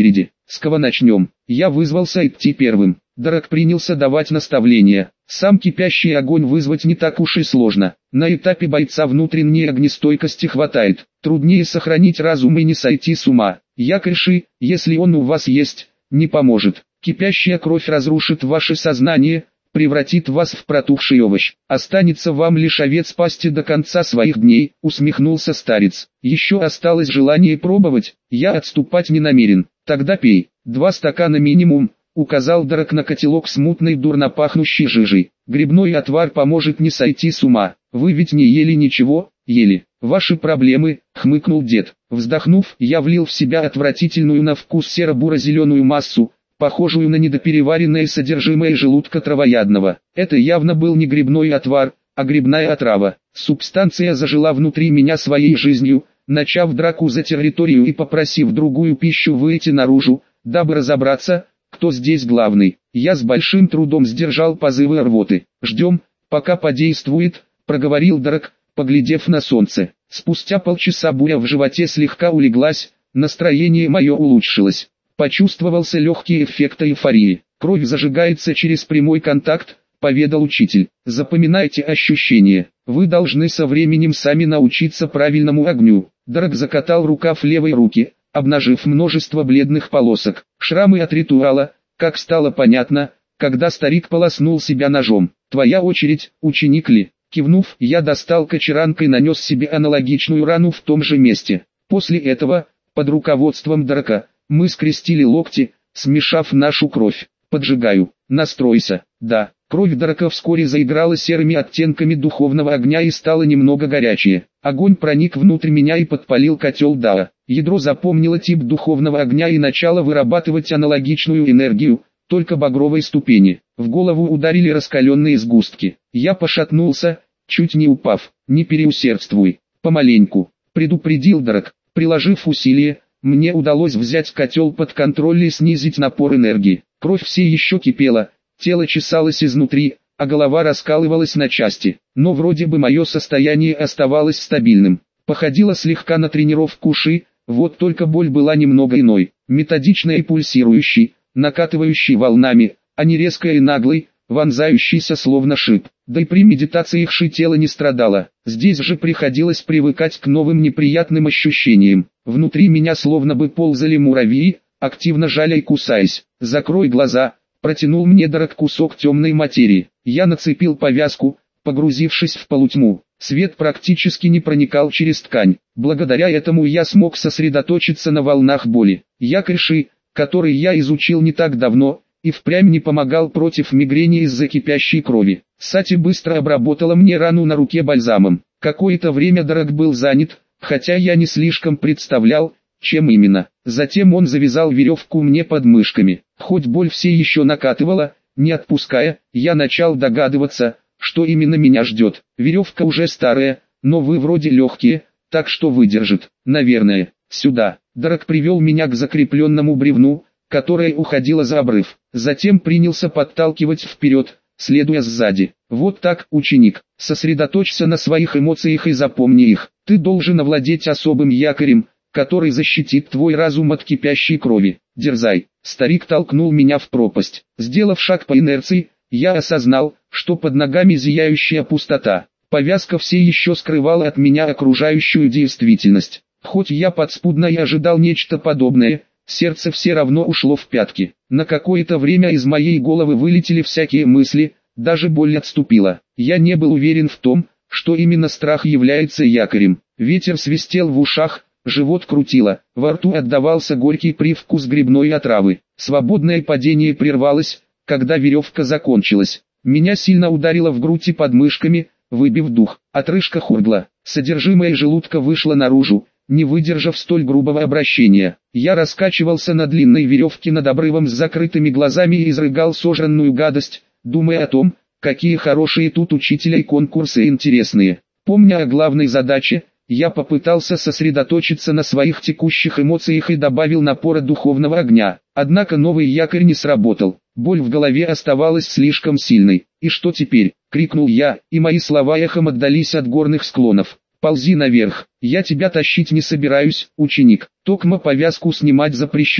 С кого начнем? Я вызвался идти первым. Дарак принялся давать наставления. Сам кипящий огонь вызвать не так уж и сложно. На этапе бойца внутренней огнестойкости хватает. Труднее сохранить разум и не сойти с ума. Якорь, если он у вас есть, не поможет. Кипящая кровь разрушит ваше сознание, превратит вас в протухший овощ. Останется вам лишь овец пасти до конца своих дней, усмехнулся старец. Еще осталось желание пробовать, я отступать не намерен. Тогда пей, два стакана минимум, указал Дарак на котелок с мутной дурно пахнущей жижей. Грибной отвар поможет не сойти с ума. Вы ведь не ели ничего? Ели. Ваши проблемы, хмыкнул дед. Вздохнув, я влил в себя отвратительную на вкус серо-буро-зеленую массу, похожую на недопереваренное содержимое желудка травоядного. Это явно был не грибной отвар, а грибная отрава. Субстанция зажила внутри меня своей жизнью, начав драку за территорию и попросив другую пищу выйти наружу, дабы разобраться, кто здесь главный. Я с большим трудом сдержал позывы рвоты. «Ждем, пока подействует», — проговорил Дарак, поглядев на солнце. Спустя полчаса буря в животе слегка улеглась, настроение мое улучшилось. Почувствовался легкий эффект эйфории. «Кровь зажигается через прямой контакт», — поведал учитель. «Запоминайте ощущения. Вы должны со временем сами научиться правильному огню». Дарак закатал рукав левой руки, обнажив множество бледных полосок. Шрамы от ритуала, как стало понятно, когда старик полоснул себя ножом. «Твоя очередь, ученик Ли». Кивнув, я достал кочеранка и нанес себе аналогичную рану в том же месте. После этого, под руководством Дарака, мы скрестили локти, смешав нашу кровь. «Поджигаю. Настройся». Да, кровь Дарака вскоре заиграла серыми оттенками духовного огня и стала немного горячее. Огонь проник внутрь меня и подпалил котел Дао. Ядро запомнило тип духовного огня и начало вырабатывать аналогичную энергию, только багровой ступени. В голову ударили раскаленные сгустки. Я пошатнулся, чуть не упав. «Не переусердствуй. Помаленьку», — предупредил Дарак. Приложив усилие, мне удалось взять котел под контроль и снизить напор энергии. Кровь все еще кипела, тело чесалось изнутри, а голова раскалывалась на части. Но вроде бы мое состояние оставалось стабильным. Походило слегка на тренировку ши, вот только боль была немного иной. Методичной и пульсирующей, накатывающей волнами, а не резкой и наглой, вонзающейся словно шип. Да и при медитациях ши тело не страдало. Здесь же приходилось привыкать к новым неприятным ощущениям. Внутри меня словно бы ползали муравьи, активно жаля и кусаясь. «Закрой глаза», — протянул мне Дарак кусок темной материи. Я нацепил повязку, погрузившись в полутьму. Свет практически не проникал через ткань. Благодаря этому я смог сосредоточиться на волнах боли. Якорь ши, который я изучил не так давно, и впрямь не помогал против мигрени из-за кипящей крови. Сати быстро обработала мне рану на руке бальзамом. Какое-то время Дарак был занят, хотя я не слишком представлял, чем именно. Затем он завязал веревку мне под мышками. Хоть боль все еще накатывала, не отпуская, я начал догадываться, что именно меня ждет. Веревка уже старая, но вы вроде легкие, так что выдержит, наверное. Сюда. Дарак привел меня к закрепленному бревну, которое уходило за обрыв. Затем принялся подталкивать вперед, следуя сзади. «Вот так, ученик, сосредоточься на своих эмоциях и запомни их. Ты должен овладеть особым якорем, который защитит твой разум от кипящей крови. Дерзай». Старик толкнул меня в пропасть. Сделав шаг по инерции, я осознал, что под ногами зияющая пустота. Повязка все еще скрывала от меня окружающую действительность. Хоть я подспудно и ожидал нечто подобное, сердце все равно ушло в пятки. На какое-то время из моей головы вылетели всякие мысли, даже боль отступила. Я не был уверен в том, что именно страх является якорем. Ветер свистел в ушах, живот крутило, во рту отдавался горький привкус грибной отравы. Свободное падение прервалось, когда веревка закончилась. Меня сильно ударило в грудь и подмышками, выбив дух. Отрыжка хургла, содержимое желудка вышло наружу, не выдержав столь грубого обращения. Я раскачивался на длинной веревке над обрывом с закрытыми глазами и изрыгал сожранную гадость, думая о том, какие хорошие тут учителя и конкурсы интересные. Помня о главной задаче, я попытался сосредоточиться на своих текущих эмоциях и добавил напора духовного огня. Однако новый якорь не сработал. Боль в голове оставалась слишком сильной. «И что теперь?» — крикнул я, и мои слова эхом отдались от горных склонов. «Ползи наверх, я тебя тащить не собираюсь, ученик. Токмо повязку снимать запрещено.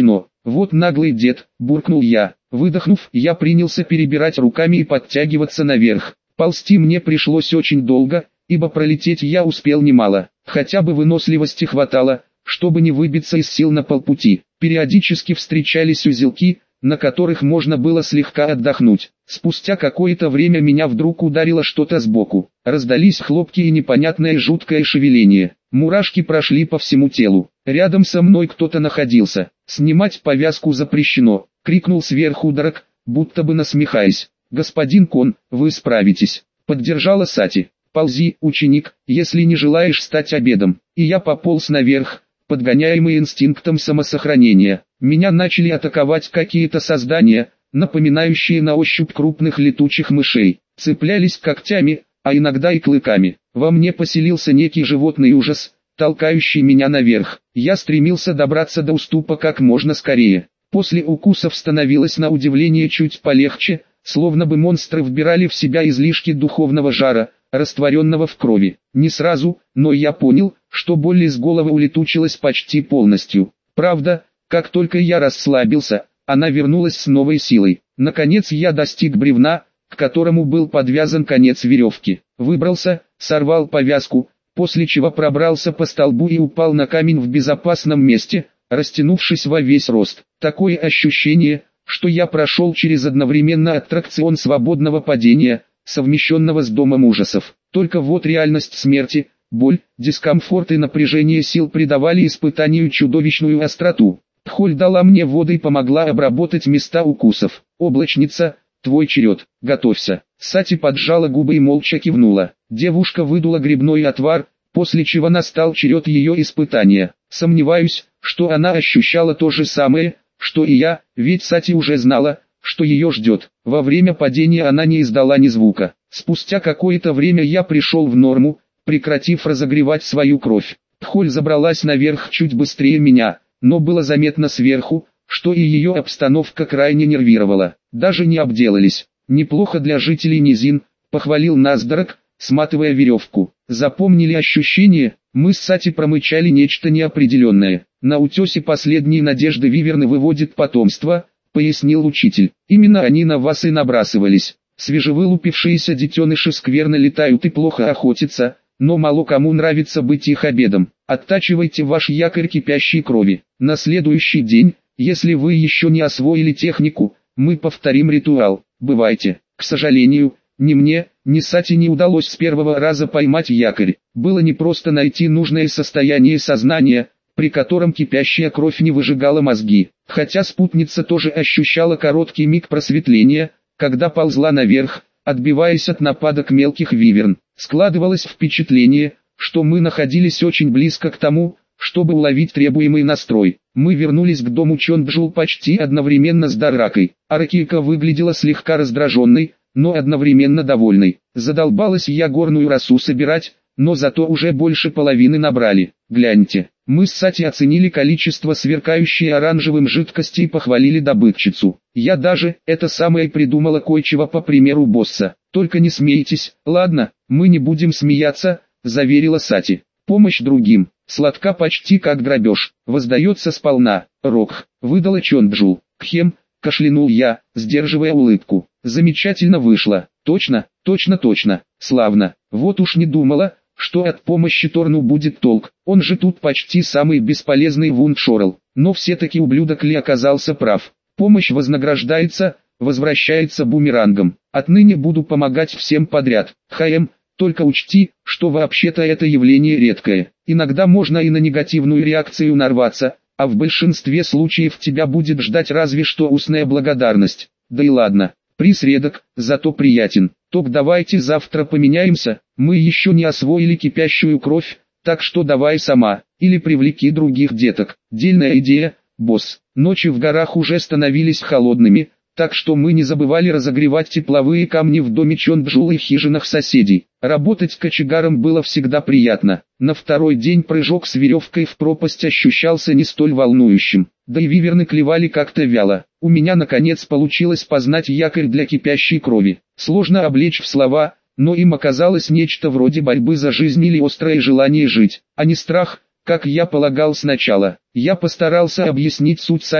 Вот наглый дед, буркнул я. Выдохнув, я принялся перебирать руками и подтягиваться наверх. Ползти мне пришлось очень долго, ибо пролететь я успел немало. Хотя бы выносливости хватало, чтобы не выбиться из сил на полпути. Периодически встречались узелки, на которых можно было слегка отдохнуть. Спустя какое-то время меня вдруг ударило что-то сбоку. Раздались хлопки и непонятное жуткое шевеление. Мурашки прошли по всему телу. Рядом со мной кто-то находился. «Снимать повязку запрещено», — крикнул сверху Драк, будто бы насмехаясь. «Господин Кон, вы справитесь», — поддержала Сати. «Ползи, ученик, если не желаешь стать обедом». И я пополз наверх, подгоняемый инстинктом самосохранения. Меня начали атаковать какие-то создания, напоминающие на ощупь крупных летучих мышей. Цеплялись когтями, а иногда и клыками. Во мне поселился некий животный ужас, толкающий меня наверх. Я стремился добраться до уступа как можно скорее. После укусов становилось на удивление чуть полегче, словно бы монстры вбирали в себя излишки духовного жара, растворенного в крови. Не сразу, но я понял, что боль из головы улетучилась почти полностью. Правда, как только я расслабился, она вернулась с новой силой. Наконец я достиг бревна, к которому был подвязан конец веревки. Выбрался, сорвал повязку, после чего пробрался по столбу и упал на камень в безопасном месте, растянувшись во весь рост. Такое ощущение, что я прошел через одновременно аттракцион свободного падения, совмещенного с домом ужасов. Только вот реальность смерти, боль, дискомфорт и напряжение сил придавали испытанию чудовищную остроту. Тхоль дала мне воду и помогла обработать места укусов. «Облачница, твой черед, готовься». Сати поджала губы и молча кивнула. Девушка выдула грибной отвар, после чего настал черед ее испытания. Сомневаюсь, что она ощущала то же самое, что и я, ведь Сати уже знала, что ее ждет. Во время падения она не издала ни звука. Спустя какое-то время я пришел в норму, прекратив разогревать свою кровь. Тхоль забралась наверх чуть быстрее меня, но было заметно сверху, что и ее обстановка крайне нервировала. Даже не обделались. «Неплохо для жителей низин», — похвалил нас Драк, сматывая веревку. «Запомнили ощущение?» Мы с Сати промычали нечто неопределенное. «На утесе последние надежды виверны выводит потомство», — пояснил учитель. «Именно они на вас и набрасывались. Свежевылупившиеся детеныши скверно летают и плохо охотятся, но мало кому нравится быть их обедом. Оттачивайте ваш якорь кипящей крови. На следующий день, если вы еще не освоили технику, мы повторим ритуал. Бывайте». К сожалению, ни мне, ни Сати не удалось с первого раза поймать якорь. Было непросто найти нужное состояние сознания, при котором кипящая кровь не выжигала мозги. Хотя спутница тоже ощущала короткий миг просветления, когда ползла наверх, отбиваясь от нападок мелких виверн. Складывалось впечатление, что мы находились очень близко к тому, чтобы уловить требуемый настрой. Мы вернулись к дому Чонджул почти одновременно с Даракой. Аракика выглядела слегка раздраженной, но одновременно довольной. Задолбалась я горную росу собирать, но зато уже больше половины набрали. Гляньте, мы с Сати оценили количество сверкающей оранжевым жидкости и похвалили добытчицу. Я даже, это самое, придумала кое-чего по примеру босса. Только не смейтесь, ладно, мы не будем смеяться, заверила Сати. Помощь другим, сладка почти как грабеж, воздается сполна. Рок, выдала Чонджул. Кхем, кашлянул я, сдерживая улыбку. Замечательно вышло. Точно, точно, точно. Славно. Вот уж не думала, что от помощи Торну будет толк. Он же тут почти самый бесполезный Вундшорл. Но все-таки ублюдок Ли оказался прав. Помощь вознаграждается, возвращается бумерангом. Отныне буду помогать всем подряд. ХМ, только учти, что вообще-то это явление редкое. Иногда можно и на негативную реакцию нарваться, а в большинстве случаев тебя будет ждать разве что устная благодарность. Да и ладно. Приз редок, зато приятен. Ток, давайте завтра поменяемся, мы еще не освоили кипящую кровь, так что давай сама, или привлеки других деток. Дельная идея, босс. Ночи в горах уже становились холодными, так что мы не забывали разогревать тепловые камни в доме Чонджул и в хижинах соседей. Работать кочегаром было всегда приятно. На второй день прыжок с веревкой в пропасть ощущался не столь волнующим. Да и виверны клевали как-то вяло. У меня наконец получилось познать якорь для кипящей крови. Сложно облечь в слова, но им оказалось нечто вроде борьбы за жизнь или острое желание жить, а не страх, как я полагал сначала. Я постарался объяснить суть Сати,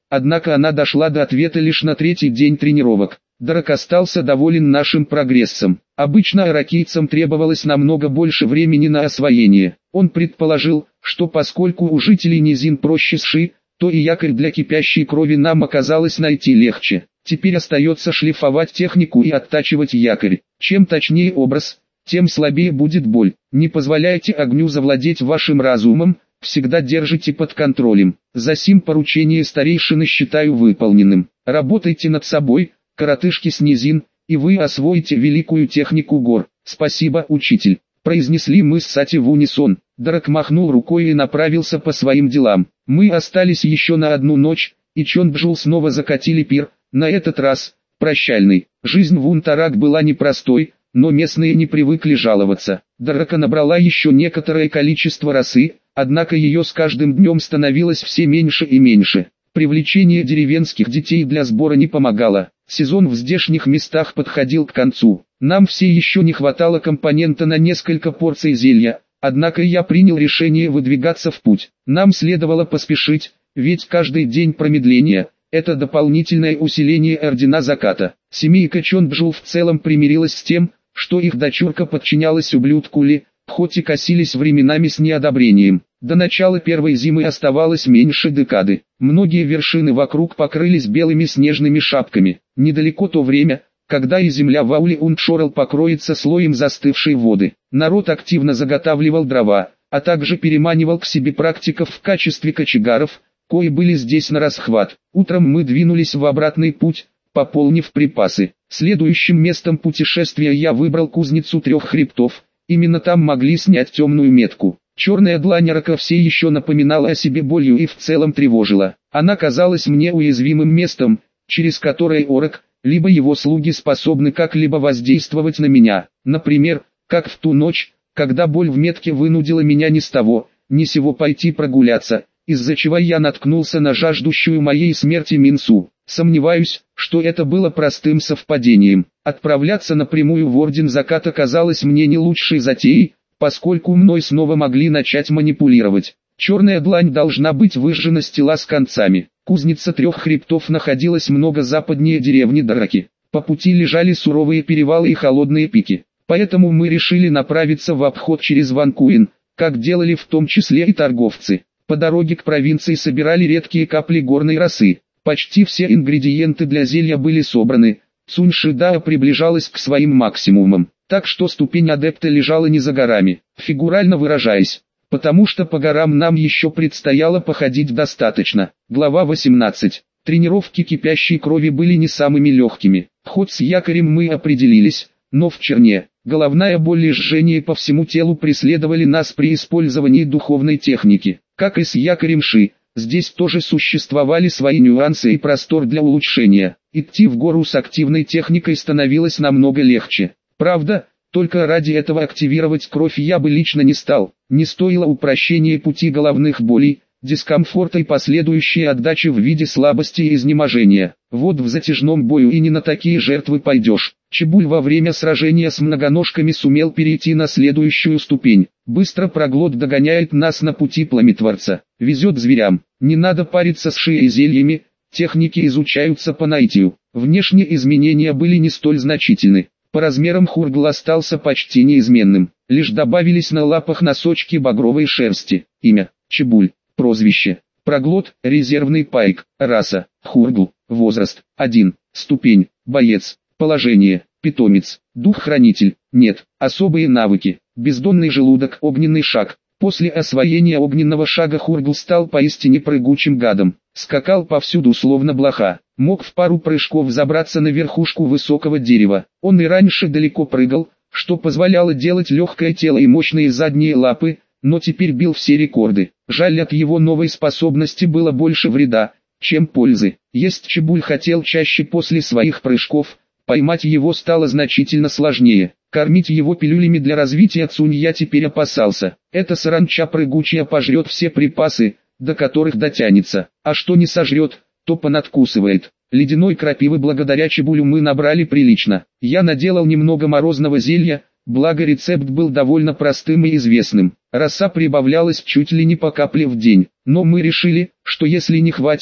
однако она дошла до ответа лишь на третий день тренировок. Драк остался доволен нашим прогрессом. Обычно аракийцам требовалось намного больше времени на освоение. Он предположил, что поскольку у жителей низин проще сши, то и якорь для кипящей крови нам оказалось найти легче. Теперь остается шлифовать технику и оттачивать якорь. Чем точнее образ, тем слабее будет боль. Не позволяйте огню завладеть вашим разумом, всегда держите под контролем. Засим поручение старейшины считаю выполненным. Работайте над собой, коротышки с низин, и вы освоите великую технику гор. Спасибо, учитель, произнесли мы с Сати в унисон. Драк махнул рукой и направился по своим делам. Мы остались еще на одну ночь, и Чонджул снова закатили пир, на этот раз прощальный. Жизнь в Унтарак была непростой, но местные не привыкли жаловаться. Драка набрала еще некоторое количество росы, однако ее с каждым днем становилось все меньше и меньше. Привлечение деревенских детей для сбора не помогало. Сезон в здешних местах подходил к концу. Нам все еще не хватало компонента на несколько порций зелья, однако я принял решение выдвигаться в путь. Нам следовало поспешить, ведь каждый день промедления – это дополнительное усиление ордена заката. Семейка Чонджул в целом примирилась с тем, что их дочурка подчинялась ублюдку Ли, хоть и косились временами с неодобрением. До начала первой зимы оставалось меньше декады. Многие вершины вокруг покрылись белыми снежными шапками. Недалеко то время, когда и земля в Аули-Унтшорл покроется слоем застывшей воды. Народ активно заготавливал дрова, а также переманивал к себе практиков в качестве кочегаров, кои были здесь на расхват. Утром мы двинулись в обратный путь, пополнив припасы. Следующим местом путешествия я выбрал кузницу трех хребтов. Именно там могли снять темную метку. Черная длань Рака все еще напоминала о себе болью и в целом тревожила. Она казалась мне уязвимым местом, через которое Орак, либо его слуги способны как-либо воздействовать на меня. Например, как в ту ночь, когда боль в метке вынудила меня ни с того, ни с сего пойти прогуляться, из-за чего я наткнулся на жаждущую моей смерти Минсу. Сомневаюсь, что это было простым совпадением. Отправляться напрямую в Орден Заката казалось мне не лучшей затеей, поскольку мной снова могли начать манипулировать. Черная длань должна быть выжжена с тела с концами. Кузница трех хребтов находилась много западнее деревни Драки. По пути лежали суровые перевалы и холодные пики. Поэтому мы решили направиться в обход через Ванкуин, как делали в том числе и торговцы. По дороге к провинции собирали редкие капли горной росы. Почти все ингредиенты для зелья были собраны. Цуньшида приближалась к своим максимумам, так что ступень адепта лежала не за горами, фигурально выражаясь, потому что по горам нам еще предстояло походить достаточно. Глава восемнадцать. Тренировки кипящей крови были не самыми легкими. Хоть с якорем мы определились, но в черне, головная боль и жжение по всему телу преследовали нас при использовании духовной техники. Как и с якорем Ши, здесь тоже существовали свои нюансы и простор для улучшения. Идти в гору с активной техникой становилось намного легче. Правда, только ради этого активировать кровь я бы лично не стал. Не стоило упрощения пути головных болей, дискомфорта и последующей отдачи в виде слабости и изнеможения. Вот в затяжном бою и не на такие жертвы пойдешь. Чебуль во время сражения с многоножками сумел перейти на следующую ступень. Быстро проглот догоняет нас на пути пламетворца. Везет зверям. Не надо париться с шией и зельями, техники изучаются по наитию. Внешние изменения были не столь значительны. По размерам Хургл остался почти неизменным. Лишь добавились на лапах носочки багровой шерсти. Имя – Чебуль. Прозвище – Проглот, резервный пайк. Раса – Хургл. Возраст – один. Ступень – Боец. Положение – Питомец. Дух-хранитель – нет. Особые навыки – Бездонный желудок, огненный шаг. После освоения огненного шага Хургл стал поистине прыгучим гадом. Скакал повсюду словно блоха. Мог в пару прыжков забраться на верхушку высокого дерева. Он и раньше далеко прыгал, что позволяло делать легкое тело и мощные задние лапы, но теперь бил все рекорды. Жаль, от его новой способности было больше вреда, чем пользы. Есть Чебуль хотел чаще после своих прыжков, поймать его стало значительно сложнее. Кормить его пилюлями для развития Цунь я теперь опасался. Эта саранча прыгучая пожрет все припасы, до которых дотянется, а что не сожрет, то понадкусывает. Ледяной крапивы благодаря Чебулю мы набрали прилично. Я наделал немного морозного зелья, благо рецепт был довольно простым и известным. Роса прибавлялась чуть ли не по капле в день, но мы решили, что если не хватит,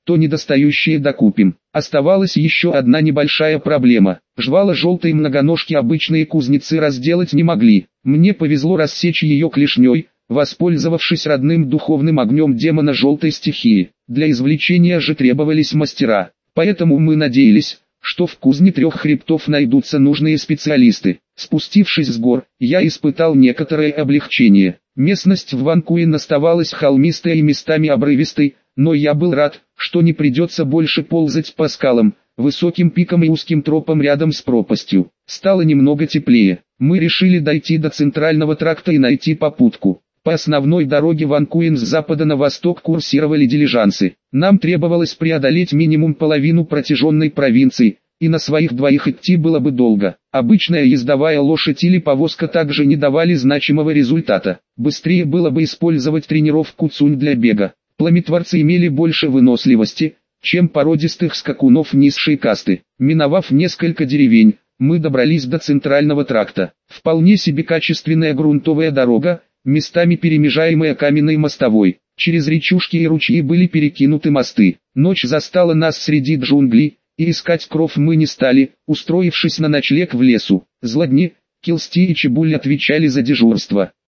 то недостающие докупим. Оставалась еще одна небольшая проблема. Жвало-желтые многоножки обычные кузнецы разделать не могли. Мне повезло рассечь ее клешней, воспользовавшись родным духовным огнем демона желтой стихии. Для извлечения же требовались мастера. Поэтому мы надеялись, что в кузне трех хребтов найдутся нужные специалисты. Спустившись с гор, я испытал некоторое облегчение. Местность в Ванкуин оставалась холмистой и местами обрывистой, но я был рад, что не придется больше ползать по скалам, высоким пикам и узким тропам рядом с пропастью. Стало немного теплее. Мы решили дойти до центрального тракта и найти попутку. По основной дороге Ванкуин с запада на восток курсировали дилижансы. Нам требовалось преодолеть минимум половину протяженной провинции, и на своих двоих идти было бы долго. Обычная ездовая лошадь или повозка также не давали значимого результата. Быстрее было бы использовать тренировку цунь для бега. Пламетворцы имели больше выносливости, чем породистых скакунов низшей касты. Миновав несколько деревень, мы добрались до центрального тракта. Вполне себе качественная грунтовая дорога, местами перемежаемая каменной мостовой. Через речушки и ручьи были перекинуты мосты. Ночь застала нас среди джунглей, и искать кров мы не стали, устроившись на ночлег в лесу. Злодни, Килсти и Чебуль отвечали за дежурство.